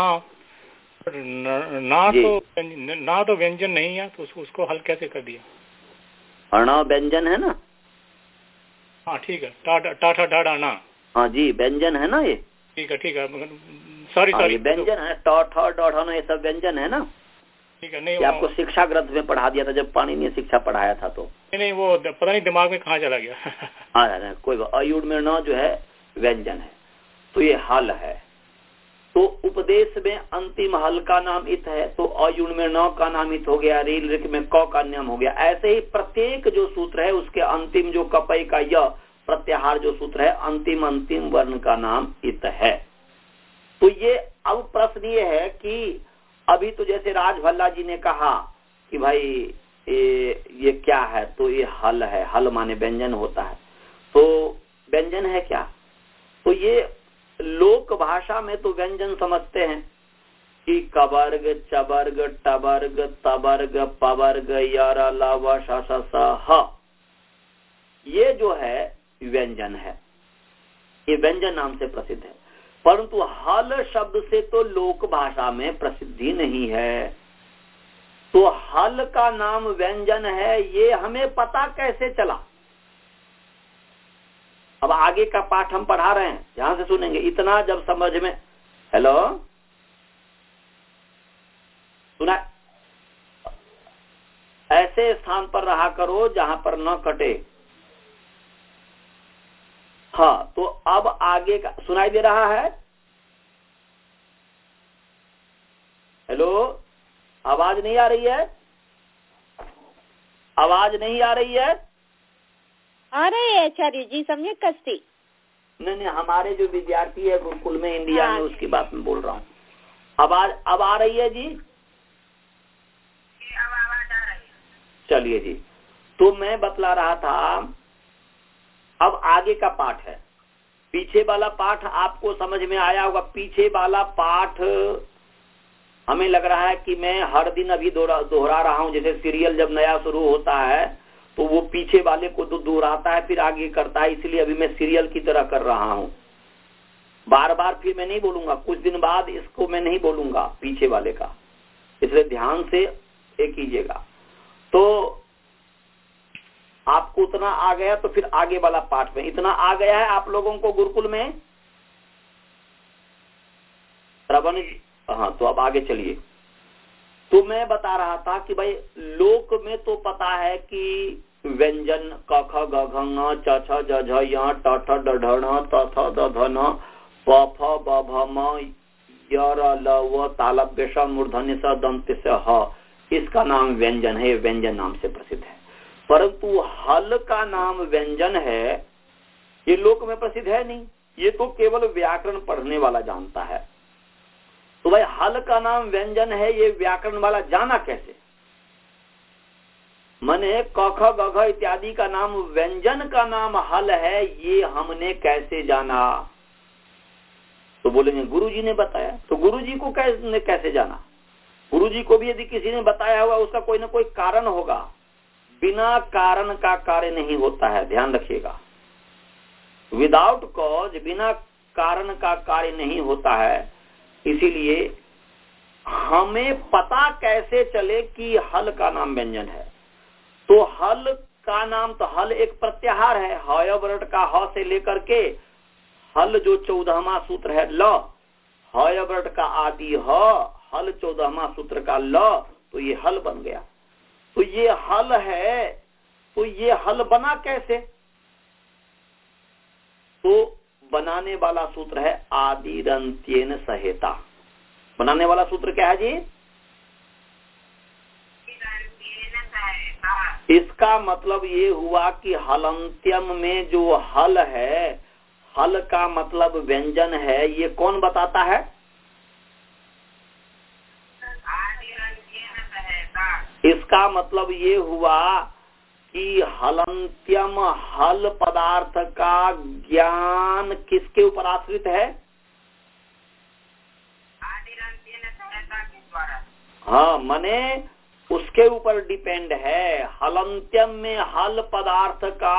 ना तो ना तो व्यंजन नहीं है, तो उसको, उसको हल कैसे कर दिया? अणा व्यंजन है ना। हाँ ठीक है, टा टा टा डा ना। हाँ जी व्यंजन है ना ये। ठीक है ठीक है, सॉरी सॉरी, व्यंजन है, ट ठ ड ढ न, ये सब व्यंजन है ना। ठीक है, नहीं आपको शिक्षा ग्रंथ में पढ़ा दिया था जब पाणिनि शिक्षा पढ़ाया था तो। नहीं नहीं, वो पता नहीं दिमाग में कहाँ चला गया। हाँ कोई अयुड़ में न जो है व्यंजन है, तो ये हल है। तो उपदेश में अंतिम हल का नाम इत है, तो अयुण में न का नाम इत हो गया, रील रिक में क का नाम हो गया। ऐसे ही प्रत्येक जो सूत्र है उसके अंतिम जो कपय का य प्रत्याहार जो सूत्र है, अंतिम अंतिम वर्ण का नाम इत है। तो ये अब प्रश्न ये है कि अभी तो जैसे राजभल्ला जी ने कहा कि भाई ये, ये क्या है, तो ये हल है, हल माने व्यंजन होता है। तो व्यंजन है क्या, तो ये लोक भाषा में तो व्यंजन समझते हैं कि कवर्ग चवर्ग टवर्ग तवर्ग पवर्ग यर लव श श स ह, ये जो है व्यंजन है, ये व्यंजन नाम से प्रसिद्ध है। परंतु हल शब्द से तो लोक भाषा में प्रसिद्धि नहीं है। तो हल का नाम व्यंजन है, ये हमें पता कैसे चला। अब आगे का पाठ हम पढ़ा रहे हैं, ध्यान से सुनेंगे। इतना जब समझ में, हेलो सुना, ऐसे स्थान पर रहा करो जहां पर न कटे। हाँ, तो अब आगे का सुनाई दे रहा है। हेलो, आवाज नहीं आ रही है? आवाज नहीं आ रही है? आ रहे हैं आचार्य जी, सम्यक अस्ति। नहीं नहीं, हमारे जो विद्यार्थी है गुरुकुल में इंडिया में, उसकी बात में बोल रहा हूँ। आवाज अब आ रही है जी? अब आवाज आ रही है। चलिए जी, तो मैं बतला रहा था, अब आगे का पाठ है। पीछे वाला पाठ आपको समझ में आया होगा। पीछे वाला पाठ हमें लग रहा है कि मैं हर दिन अभी दोहरा रहा हूँ। जैसे सीरियल जब नया शुरू होता है तो वो पीछे वाले को तो दोहराता है फिर आगे करता है, इसलिए अभी मैं सीरियल की तरह कर रहा हूँ। बार बार फिर मैं नहीं बोलूंगा, कुछ दिन बाद इसको मैं नहीं बोलूंगा पीछे वाले का, इसलिए ध्यान से ये कीजिएगा। तो आपको उतना आ गया तो फिर आगे वाला पाठ में इतना आ गया है आप लोगों को गुरुकुल में श्रवण। हाँ, तो अब आगे चलिए। तो मैं बता रहा था कि भाई लोक में तो पता है कि व्यंजन क ख ग घ ङ च छ ज झ य ट ठ ड ढ ण त थ द ध न प फ ब भ म य र ल व तालव्य ष मूर्धन्य स दंत स ह, इसका नाम व्यंजन है, व्यंजन नाम से प्रसिद्ध है। परंतु हल का नाम व्यंजन है, ये लोक में प्रसिद्ध है नहीं, ये तो केवल व्याकरण पढ़ने वाला जानता है। तो भाई हल का नाम व्यंजन है, ये व्याकरण वाला जाना कैसे? माने क ख ग घ इत्यादि का नाम व्यंजन का नाम हल है, ये हमने कैसे जाना? तो बोलेंगे गुरुजी ने बताया। तो गुरुजी को कैसे कैसे जाना? गुरुजी को भी यदि किसी ने बताया होगा उसका कोई ना कोई कारण होगा। बिना कारण का कार्य नहीं होता है, ध्यान रखिएगा। विदाउट कॉज, बिना कारण का कार्य नहीं होता है। इसीलिए हमें पता कैसे चले कि हल का नाम व्यंजन है? तो हल का नाम, तो हल एक प्रत्याहार है, हय वर्ण का ह से लेकर के हल जो चौदहवां सूत्र है ल, हय वर्ण का आदि ह, हल चौदहवां सूत्र का ल, तो ये हल बन गया। तो ये हल है, तो ये हल बना कैसे? तो बनाने वाला सूत्र है आदिरंत्येन सहेता। बनाने वाला सूत्र क्या है जी? इसका मतलब ये हुआ कि हलंत्यम में जो हल है, हल का मतलब व्यंजन है, ये कौन बताता है? इसका मतलब ये हुआ कि हलंत्यम हल पदार्थ का ज्ञान किसके ऊपर आश्रित है? हाँ, मने उसके ऊपर डिपेंड है। हलंत्यम में हल पदार्थ का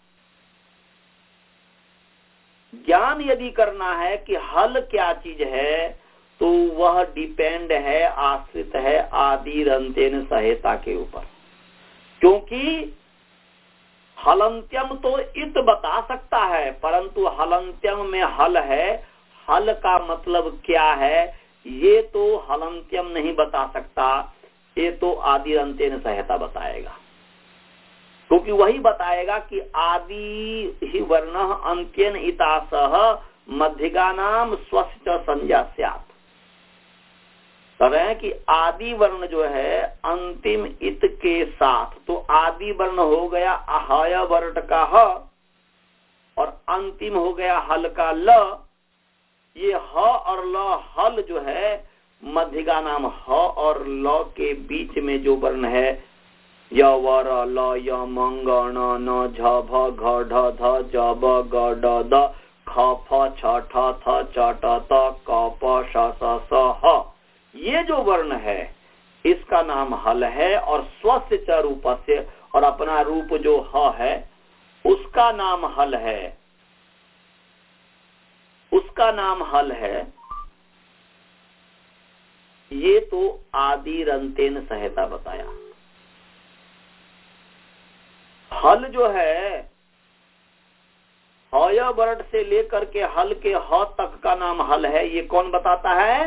ज्ञान यदि करना है कि हल क्या चीज है, तो वह डिपेंड है, आश्रित है आदिरंत्येन सहेता के ऊपर। क्योंकि हलंत्यम तो इत बता सकता है, परंतु हलंत्यम में हल है, हल का मतलब क्या है ये तो हलंत्यम नहीं बता सकता, ये तो आदिरंत्येन सहायता बताएगा, क्योंकि वही बताएगा कि आदि ही वर्ण अंत्येन इतासह मध्यगानाम स्वस्य संज्ञा स्यात्। कह रहे हैं कि आदि वर्ण जो है अंतिम इत के साथ, तो आदि वर्ण हो गया अहय वर्ण का ह और अंतिम हो गया हल का ल। ये ह और ल हल जो है मध्यगा नाम ह और ल के बीच में जो वर्ण है य वर ल य मंग न न झ भ घ ढ ध ज ब ग ड द ख फ छ ठ थ च ट त क प श स स ह, ये जो वर्ण है इसका नाम हल है। और स्वस्य च रूपस्य, और अपना रूप जो ह है उसका नाम हल है, उसका नाम हल है। ये तो आदिरंतेन सहायता बताया। हल जो है हय वर्ण से लेकर के हल के ह तक का नाम हल है, ये कौन बताता है?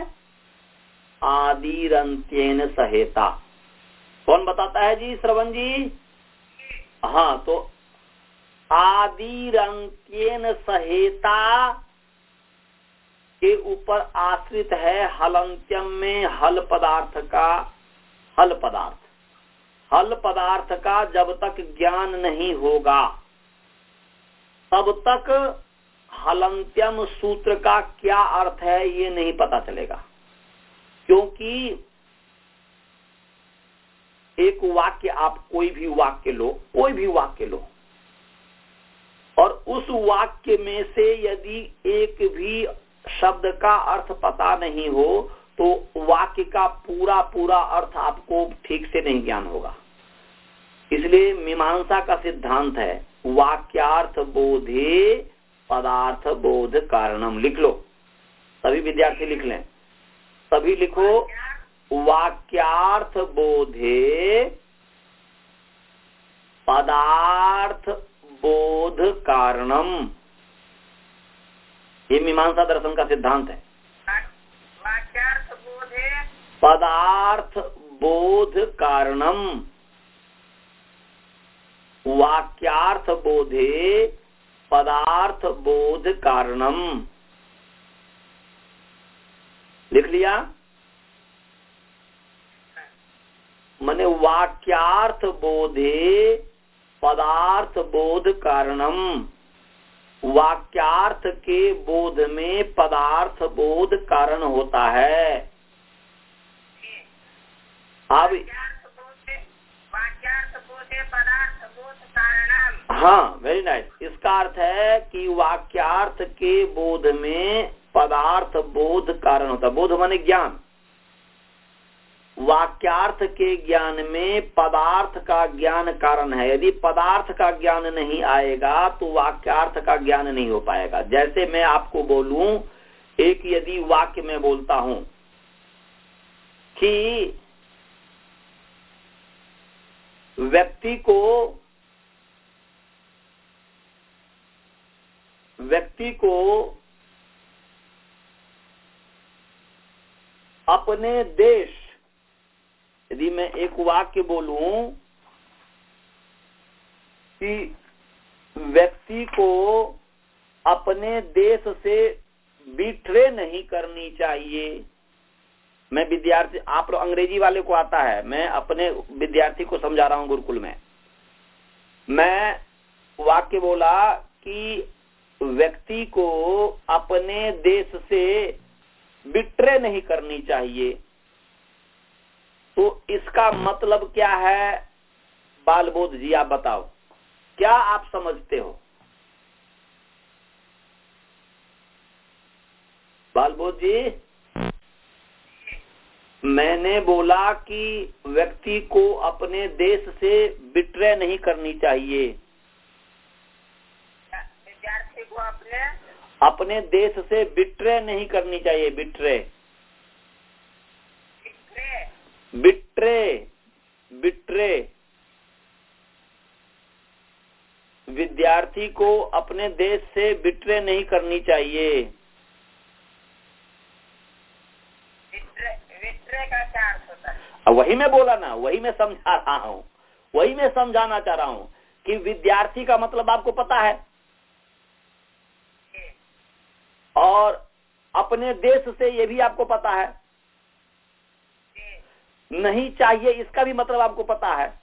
आदिरंत्येन सहायता। कौन बताता है जी? श्रवण जी। हाँ, तो आदिरंत्येन सहायता के ऊपर आश्रित है हलंत्यम में हल पदार्थ का हल पदार्थ। हल पदार्थ का जब तक ज्ञान नहीं होगा तब तक हलंत्यम सूत्र का क्या अर्थ है ये नहीं पता चलेगा, क्योंकि एक वाक्य, आप कोई भी वाक्य लो, कोई भी वाक्य लो, और उस वाक्य में से यदि एक भी शब्द का अर्थ पता नहीं हो तो वाक्य का पूरा पूरा अर्थ आपको ठीक से नहीं ज्ञान होगा। इसलिए मीमांसा का सिद्धांत है वाक्यार्थ बोधे पदार्थ बोध कारणम। लिख लो, सभी विद्यार्थी लिख लें, सभी लिखो, वाक्यार्थ बोधे पदार्थ बोध कारणम। ये मीमांसा दर्शन का सिद्धांत है। वाक्यार्थ बोधे पदार्थ बोध कारणम। वाक्यार्थ बोधे पदार्थ बोध कारणम। लिख लिया? माने वाक्यार्थ बोधे पदार्थ बोध कारणम। वाक्यार्थ के बोध में पदार्थ बोध कारण होता है। अब वाक्यार्थ बोधे पदार्थ बोध कारणम। हाँ, वेरी नाइस। इसका अर्थ है कि वाक्यार्थ के बोध में पदार्थ बोध कारण होता है। बोध माने ज्ञान। वाक्यार्थ के ज्ञान में पदार्थ का ज्ञान कारण है। यदि पदार्थ का ज्ञान नहीं आएगा तो वाक्यार्थ का ज्ञान नहीं हो पाएगा। जैसे मैं आपको बोलूं, एक यदि वाक्य में बोलता हूं कि व्यक्ति को व्यक्ति को अपने देश, यदि मैं एक वाक्य बोलूं कि व्यक्ति को अपने देश से बिट्रे नहीं करनी चाहिए। मैं विद्यार्थी, आप लोग अंग्रेजी वाले को आता है, मैं अपने विद्यार्थी को समझा रहा हूं गुरुकुल में। मैं वाक्य बोला कि व्यक्ति को अपने देश से बिट्रे नहीं करनी चाहिए, तो इसका मतलब क्या है? बालबोध जी आप बताओ, क्या आप समझते हो? बालबोध जी, मैंने बोला कि व्यक्ति को अपने देश से बिट्रे नहीं करनी चाहिए। विद्यार्थी को अपने अपने देश से बिट्रे नहीं करनी चाहिए। बिट्रे बिट्रे बिट्रे विद्यार्थी को अपने देश से बिट्रे नहीं करनी चाहिए। बिटरे का क्या अर्थ होता है? अब वही मैं बोला ना, वही मैं समझा रहा हूँ, वही मैं समझाना चाह रहा हूँ कि विद्यार्थी का मतलब आपको पता है, और अपने देश से ये भी आपको पता है, नहीं चाहिए इसका भी मतलब आपको पता है,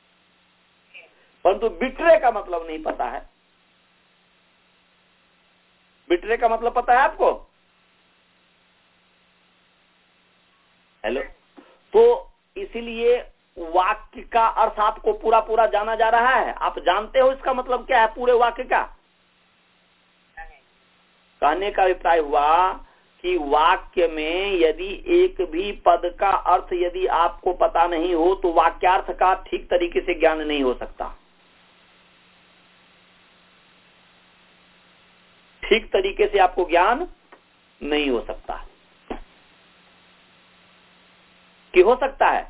परंतु बिटरे का मतलब नहीं पता है। बिटरे का मतलब पता है आपको? हेलो, तो इसीलिए वाक्य का अर्थ आपको पूरा पूरा जाना जा रहा है। आप जानते हो इसका मतलब क्या है पूरे वाक्य का? कहने का अभिप्राय हुआ कि वाक्य में यदि एक भी पद का अर्थ यदि आपको पता नहीं हो तो वाक्यार्थ का ठीक तरीके से ज्ञान नहीं हो सकता, ठीक तरीके से आपको ज्ञान नहीं हो सकता। कि हो सकता है?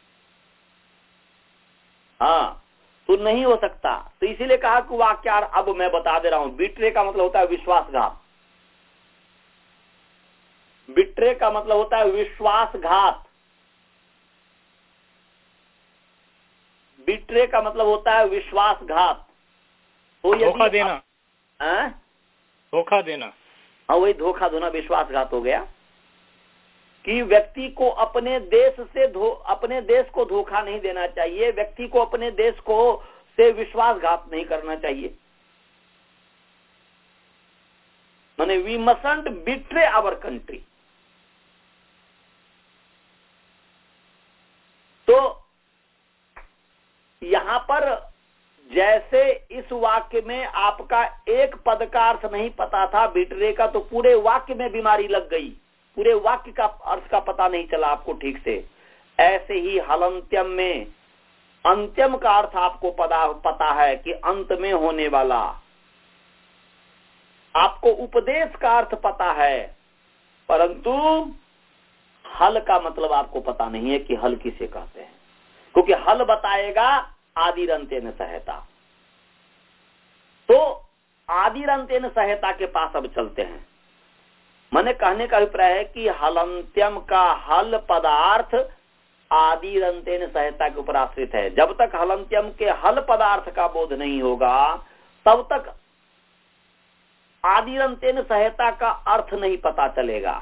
हाँ, तो नहीं हो सकता। तो इसीलिए कहा कि वाक्यार्थ, अब मैं बता दे रहा हूं, बिटरे का मतलब होता है विश्वासघात। बिटरे का मतलब होता है विश्वासघात। बिटरे का मतलब होता है विश्वासघात। तो धोखा देना, धोखा देना। हाँ, वही धोखा देना, विश्वासघात हो गया कि व्यक्ति को अपने देश से धो अपने देश को धोखा नहीं देना चाहिए, व्यक्ति को अपने देश को से विश्वासघात नहीं करना चाहिए। माने we mustn't betray our country. तो यहां पर जैसे इस वाक्य में आपका एक पद का अर्थ नहीं पता था बिटरे का, तो पूरे वाक्य में बीमारी लग गई, पूरे वाक्य का अर्थ का पता नहीं चला आपको ठीक से। ऐसे ही हलंत्यम में अंत्यम का अर्थ आपको पता पता है कि अंत में होने वाला, आपको उपदेश का अर्थ पता है, परंतु हल का मतलब आपको पता नहीं है कि हल किसे कहते हैं, क्योंकि हल बताएगा आदिरंतेन सहायता। तो आदिरंतेन सहायता के पास अब चलते हैं। मैंने कहने का अभिप्राय है कि हलंत्यम का हल पदार्थ आदिरंतेन सहायता के ऊपर आश्रित है। जब तक हलंत्यम के हल पदार्थ का बोध नहीं होगा तब तक आदिरंतेन सहायता का अर्थ नहीं पता चलेगा,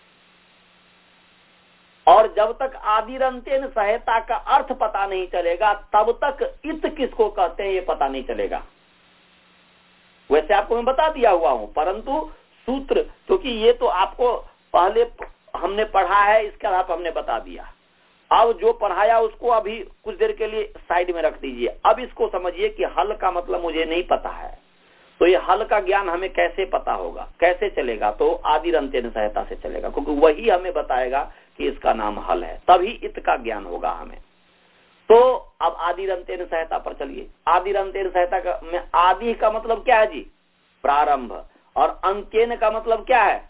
और जब तक आदिरंतेन सहायता का अर्थ पता नहीं चलेगा तब तक इत किसको कहते हैं ये पता नहीं चलेगा। वैसे आपको मैं बता दिया हुआ हूं, परंतु सूत्र, क्योंकि ये तो आपको पहले हमने पढ़ा है, इसके आधार पर हमने बता दिया। अब जो पढ़ाया उसको अभी कुछ देर के लिए साइड में रख दीजिए। अब इसको समझिए कि हल का मतलब मुझे नहीं पता है, तो ये हल का ज्ञान हमें कैसे पता होगा, कैसे चलेगा? तो आदिरंतेन सहायता से चलेगा, क्योंकि वही हमें बताएगा कि इसका नाम हल है, तभी इत का ज्ञान होगा हमें। तो अब आदिरंतेन सहायता पर चलिए। आदिरंतेन सहायता का में आदि का मतलब क्या है जी? प्रारंभ। और अंत्येन का मतलब क्या है?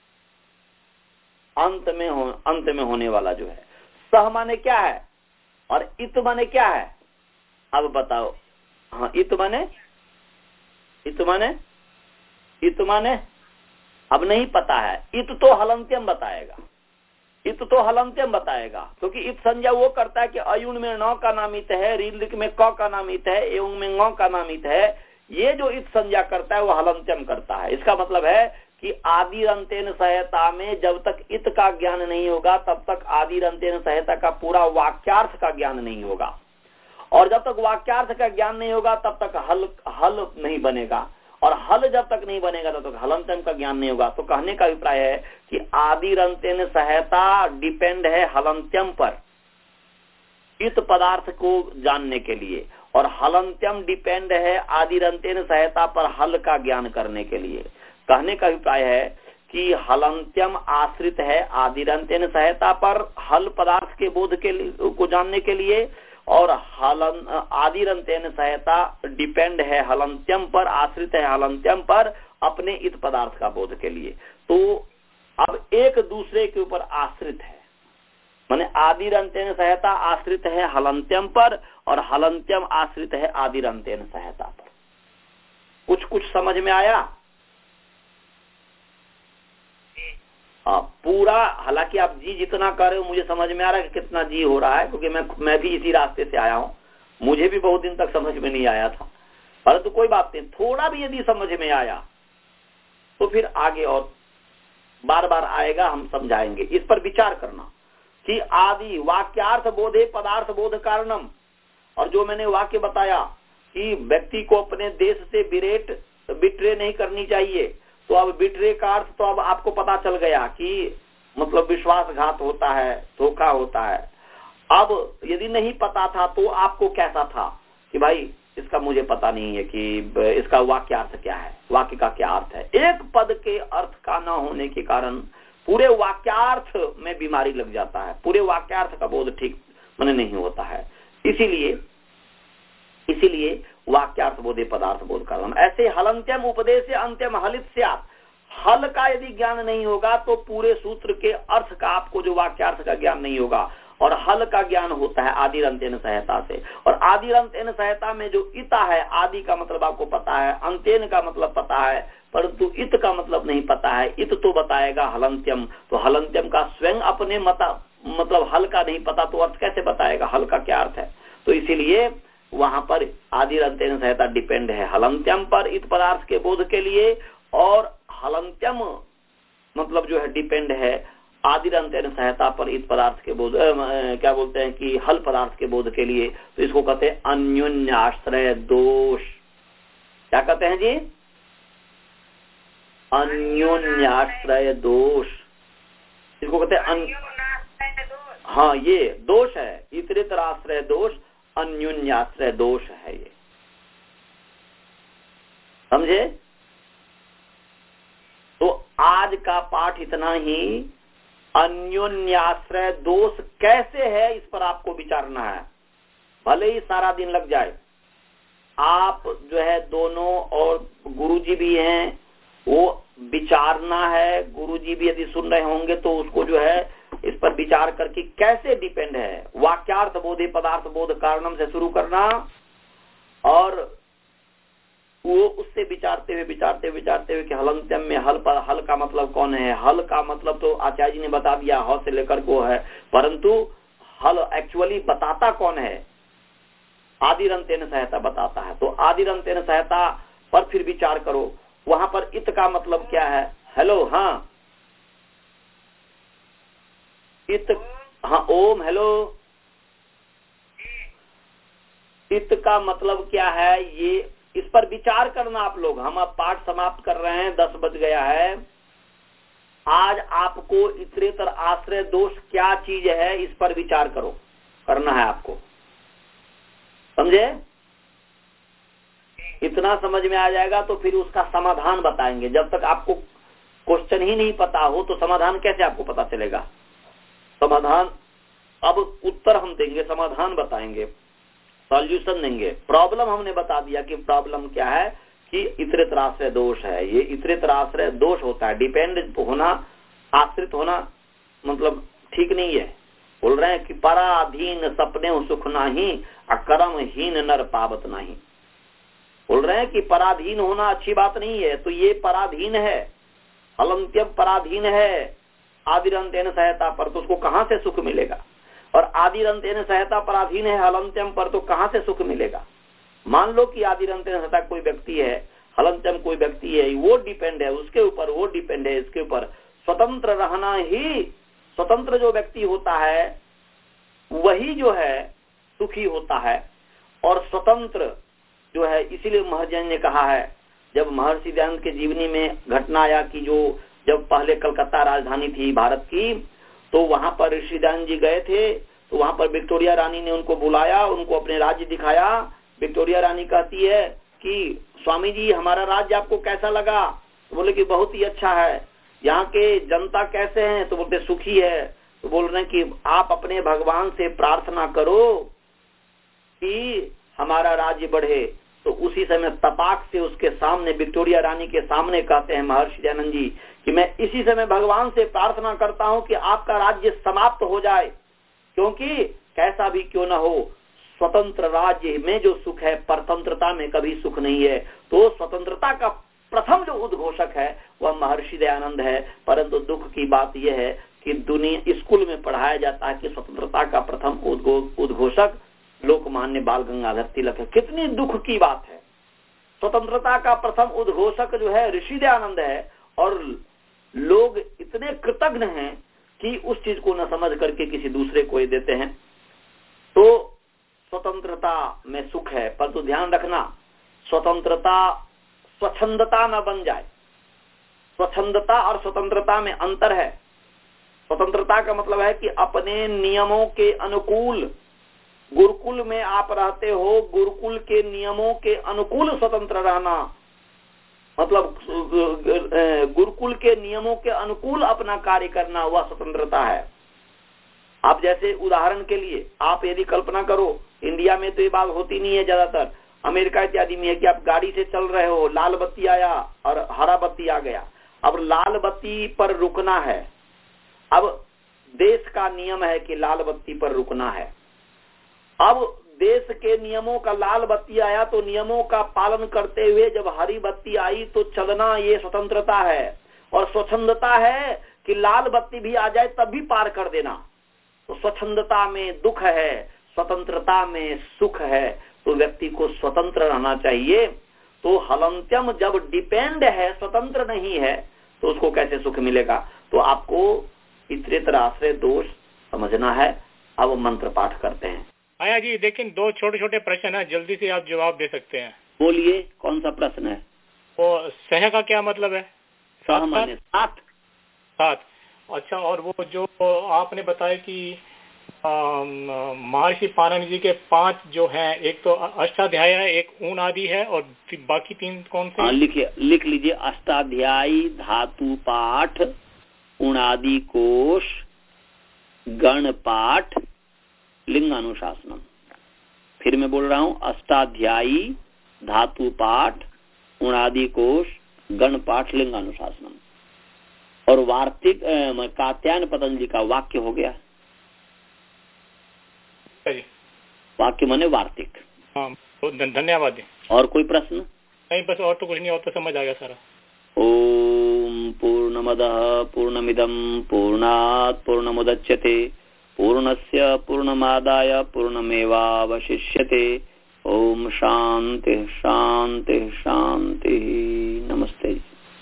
अंत में हो अंत में होने वाला जो है। सह माने क्या है और इत माने क्या है? अब बताओ। हाँ, इत माने इत माने इत माने अब नहीं पता है। इत तो हलंत्यम बताएगा, इत तो हलंत्यम बताएगा, क्योंकि इत संज्ञा वो करता है कि अयुन में नौ का नामित है, रीलिक में क का नामित है, एवं में ngौ का नामित है। ये जो इत संज्ञा करता है वो हलंत्यम करता है। इसका मतलब है कि आदिरंतेन सहायता में जब तक इत का ज्ञान नहीं होगा तब तक आदिरंतेन सहायता का पूरा वाक्यार्थ का ज्ञान नहीं होगा, और जब तक वाक्यार्थ का ज्ञान नहीं होगा तब तक हल हल नहीं बनेगा, और हल जब तक नहीं बनेगा तब तक हलंत्यम का ज्ञान नहीं होगा। तो कहने का अभिप्राय है कि आदिरंतेन सहायता डिपेंड है हलंत्यम पर इत पदार्थ को जानने के लिए, और हलंत्यम डिपेंड है आदिरंतेन सहायता पर हल का ज्ञान करने के लिए। कहने का अभिप्राय है कि हलंत्यम आश्रित है आदिरंतेन सहायता पर हल पदार्थ के बोध के लिए को जानने के लिए, और हलन आदिरंतेन सहायता डिपेंड है हलंत्यम पर, आश्रित है हलंत्यम पर अपने इत पदार्थ का बोध के लिए। तो अब एक दूसरे के ऊपर आश्रित है, माने आदिरंतेन सहायता आश्रित है हलंत्यम पर और हलंत्यम आश्रित है आदिरंतेन सहायता पर। कुछ कुछ समझ में आया? आ, पूरा, हालांकि आप जी जितना कर रहे हो मुझे समझ में आ रहा है कि कितना जी हो रहा है, क्योंकि मैं मैं भी इसी रास्ते से आया हूँ, मुझे भी बहुत दिन तक समझ में नहीं आया था, परंतु कोई बात नहीं, थोड़ा भी यदि समझ में आया तो फिर आगे और बार बार आएगा, हम समझाएंगे। इस पर विचार करना कि आदि वाक्यार्थ बोधे पदार्थ बोध कारणम, और जो मैंने वाक्य बताया कि व्यक्ति को अपने देश से बिरेट बिट्रे नहीं करनी चाहिए, तो अब बिट्रे का अर्थ तो अब आपको पता चल गया कि मतलब विश्वासघात होता है, धोखा होता है। अब यदि नहीं पता था तो आपको कैसा था कि भाई इसका मुझे पता नहीं है कि इसका वाक्यार्थ क्या है, वाक्य का क्या अर्थ है। एक पद के अर्थ का न होने के कारण पूरे वाक्यार्थ में बीमारी लग जाता है, पूरे वाक्यार्थ का बोध ठीक मन नहीं होता है। इसीलिए इसीलिए वाक्यार्थ बोधे पदार्थ बोध कारण। ऐसे हलंत्यम उपदेश अंत्यम हलित से आप, हल का यदि ज्ञान नहीं होगा तो पूरे सूत्र के अर्थ का आपको जो वाक्यार्थ का ज्ञान नहीं होगा, और हल का ज्ञान होता है आदि अंत्यन सहायता से। और आदि अंत्यन सहायता में जो इता है, आदि का मतलब आपको पता है, अंत्यन का मतलब पता है, परंतु इत का मतलब नहीं पता है। इत तो बताएगा हलंत्यम, तो हलंत्यम का स्वयं अपने मता मतलब हल का नहीं पता तो अर्थ कैसे बताएगा, हल का क्या अर्थ है। तो इसीलिए वहां पर आदि अंत्यन सहायता डिपेंड है हलंत्यम पर, इत पदार्थ के बोध के लिए, और हलंत्यम मतलब जो है डिपेंड है आदि अंत्यन सहायता पर इत पदार्थ के बोध, क्या बोलते हैं कि हल पदार्थ के बोध के लिए। तो इसको कहते हैं अन्योन्याश्रय दोष। क्या कहते हैं जी? अन्योन्याश्रय दोष, इसको कहते हैं अन... हाँ, ये दोष है, इतरेतर आश्रय दोष, अन्योन्याश्रय दोष है ये, समझे? तो आज का पाठ इतना ही। अन्योन्याश्रय दोष कैसे है इस पर आपको विचारना है, भले ही सारा दिन लग जाए। आप जो है दोनों, और गुरुजी भी हैं, वो विचारना है। गुरुजी भी यदि सुन रहे होंगे तो उसको जो है इस पर विचार करके कैसे डिपेंड है, वाक्यार्थ बोधे पदार्थ बोध कारणम से शुरू करना, और वो उससे विचारते हुए विचारते विचारते हुए कि हलंत्यम में हल पर हल का मतलब कौन है। हल का मतलब तो आचार्य जी ने बता दिया, ह से लेकर को है, परंतु हल एक्चुअली बताता कौन है, आदिरंत्यन सहायता बताता है। तो आदिरंत्यन सहायता पर फिर विचार करो। वहां पर इत का मतलब क्या है? हेलो, हाँ इत, हाँ ओम, हेलो, इत का मतलब क्या है, ये इस पर विचार करना आप लोग। हम अब पाठ समाप्त कर रहे हैं, दस बज गया है। आज आपको इतरेतर आश्रय दोष क्या चीज है इस पर विचार करो, करना है आपको, समझे? इतना समझ में आ जाएगा तो फिर उसका समाधान बताएंगे। जब तक आपको क्वेश्चन ही नहीं पता हो तो समाधान कैसे आपको पता चलेगा? समाधान, अब उत्तर हम देंगे, समाधान बताएंगे, सॉल्यूशन देंगे। प्रॉब्लम हमने बता दिया कि प्रॉब्लम क्या है, कि इतरेतर आश्रय दोष है। ये इतरेतर आश्रय दोष होता है, डिपेंड होना, आश्रित होना मतलब ठीक नहीं है। बोल रहे हैं कि पराधीन सपने सुख नाही, अकर्म हीन नर पावत नहीं। बोल रहे हैं कि पराधीन होना अच्छी बात नहीं है, तो ये पराधीन है, हलंत्यम पराधीन है आदिरंत्यन सहायता पर, तो उसको कहां से सुख मिलेगा? और आदिरंत्यन सहायता पराधीन है हलंत्यम पर, तो कहां से सुख मिलेगा? मान लो कि आदिरंत्यन सहायता कोई व्यक्ति है, हलंत्यम कोई व्यक्ति है, वो डिपेंड है उसके ऊपर, वो डिपेंड है इसके ऊपर। स्वतंत्र रहना ही, स्वतंत्र जो व्यक्ति होता है वही जो है सुखी होता है, और स्वतंत्र जो है, इसीलिए महर्षि ने कहा है, जब महर्षि दयानंद के जीवनी में घटना आया कि जो जब पहले कलकत्ता राजधानी थी भारत की, तो वहां पर ऋषि दयानंद जी गए थे, तो वहां पर विक्टोरिया रानी ने उनको बुलाया, उनको अपने राज्य दिखाया। विक्टोरिया रानी कहती है कि स्वामी जी हमारा राज्य आपको कैसा लगा? तो बोले कि बहुत ही अच्छा है। यहाँ के जनता कैसे हैं? तो बोलते सुखी है। तो बोल रहे हैं कि आप अपने भगवान से प्रार्थना करो कि हमारा राज्य बढ़े। तो उसी समय तपाक से उसके सामने, विक्टोरिया रानी के सामने कहते हैं महर्षि दयानंद जी कि मैं इसी समय भगवान से प्रार्थना करता हूं कि आपका राज्य समाप्त हो जाए, क्योंकि कैसा भी क्यों न हो, स्वतंत्र राज्य में जो सुख है परतंत्रता में कभी सुख नहीं है। तो स्वतंत्रता का प्रथम जो उद्घोषक है वह महर्षि दयानंद है। परंतु दुख की बात यह है कि दुनिया स्कूल में पढ़ाया जाता है कि स्वतंत्रता का प्रथम उद्घोषक लोकमान्य बाल गंगाधर तिलक है। कितनी दुख की बात है। स्वतंत्रता का प्रथम उद्घोषक जो है ऋषि दयानंद है और लोग इतने कृतज्ञ हैं कि उस चीज को न समझ करके किसी दूसरे को ही देते हैं। तो स्वतंत्रता में सुख है, परंतु ध्यान रखना स्वतंत्रता स्वच्छंदता न बन जाए। स्वच्छंदता और स्वतंत्रता में अंतर है। स्वतंत्रता का मतलब है कि अपने नियमों के अनुकूल, गुरुकुल में आप रहते हो, गुरुकुल के नियमों के अनुकूल स्वतंत्र रहना, मतलब गुरुकुल के नियमों के अनुकूल अपना कार्य करना, वह स्वतंत्रता है। आप जैसे उदाहरण के लिए आप यदि कल्पना करो, इंडिया में तो ये बात होती नहीं है, ज्यादातर अमेरिका इत्यादि में है कि आप गाड़ी से चल रहे हो, लाल बत्ती आया और हरा बत्ती आ गया, अब लाल बत्ती पर रुकना है। अब देश का नियम है कि लाल बत्ती पर रुकना है। अब देश के नियमों का लाल बत्ती आया तो नियमों का पालन करते हुए जब हरी बत्ती आई तो चलना, ये स्वतंत्रता है। और स्वच्छंदता है कि लाल बत्ती भी आ जाए तब भी पार कर देना। तो स्वच्छंदता में दुख है, स्वतंत्रता में सुख है। तो व्यक्ति को स्वतंत्र रहना चाहिए। तो हलंत्यम जब डिपेंड है, स्वतंत्र नहीं है, तो उसको कैसे सुख मिलेगा। तो आपको इतरेतर आश्रय दोष समझना है। अब मंत्र पाठ करते हैं। आया जी, लेकिन दो छोटे छोटे प्रश्न है, जल्दी से आप जवाब दे सकते हैं। बोलिए, कौन सा प्रश्न है। वो सह का क्या मतलब है। सह माने सात। सात, अच्छा। और वो जो आपने बताया कि महर्षि पाणिनि जी के पांच जो हैं, एक तो अष्टाध्यायी है, एक ऊन आदि है, और बाकी तीन कौन से। लिखिए, लिख लीजिए। अष्टाध्यायी, धातु पाठ, उणादि कोश, गण पाठ, लिंगानुशासनम। फिर मैं बोल रहा हूँ, अष्टाध्यायी, धातु पाठ, उणादि कोश, गण पाठ, लिंगानुशासनम। और वार्तिक कात्यायन पतंजलि का वाक्य हो गया। वाक्य माने वार्तिक। हाँ, धन्यवाद। और कोई प्रश्न नहीं, बस और तो कुछ नहीं, और तो समझ आ गया सारा। ओम पूर्णमदः पूर्णमिदं पूर्णात् पूर्णमुदच्यते पूर्णस्य पूर्णमादाय पूर्णमेवावशिष्यते। ओम शांति शांति शांति। नमस्ते।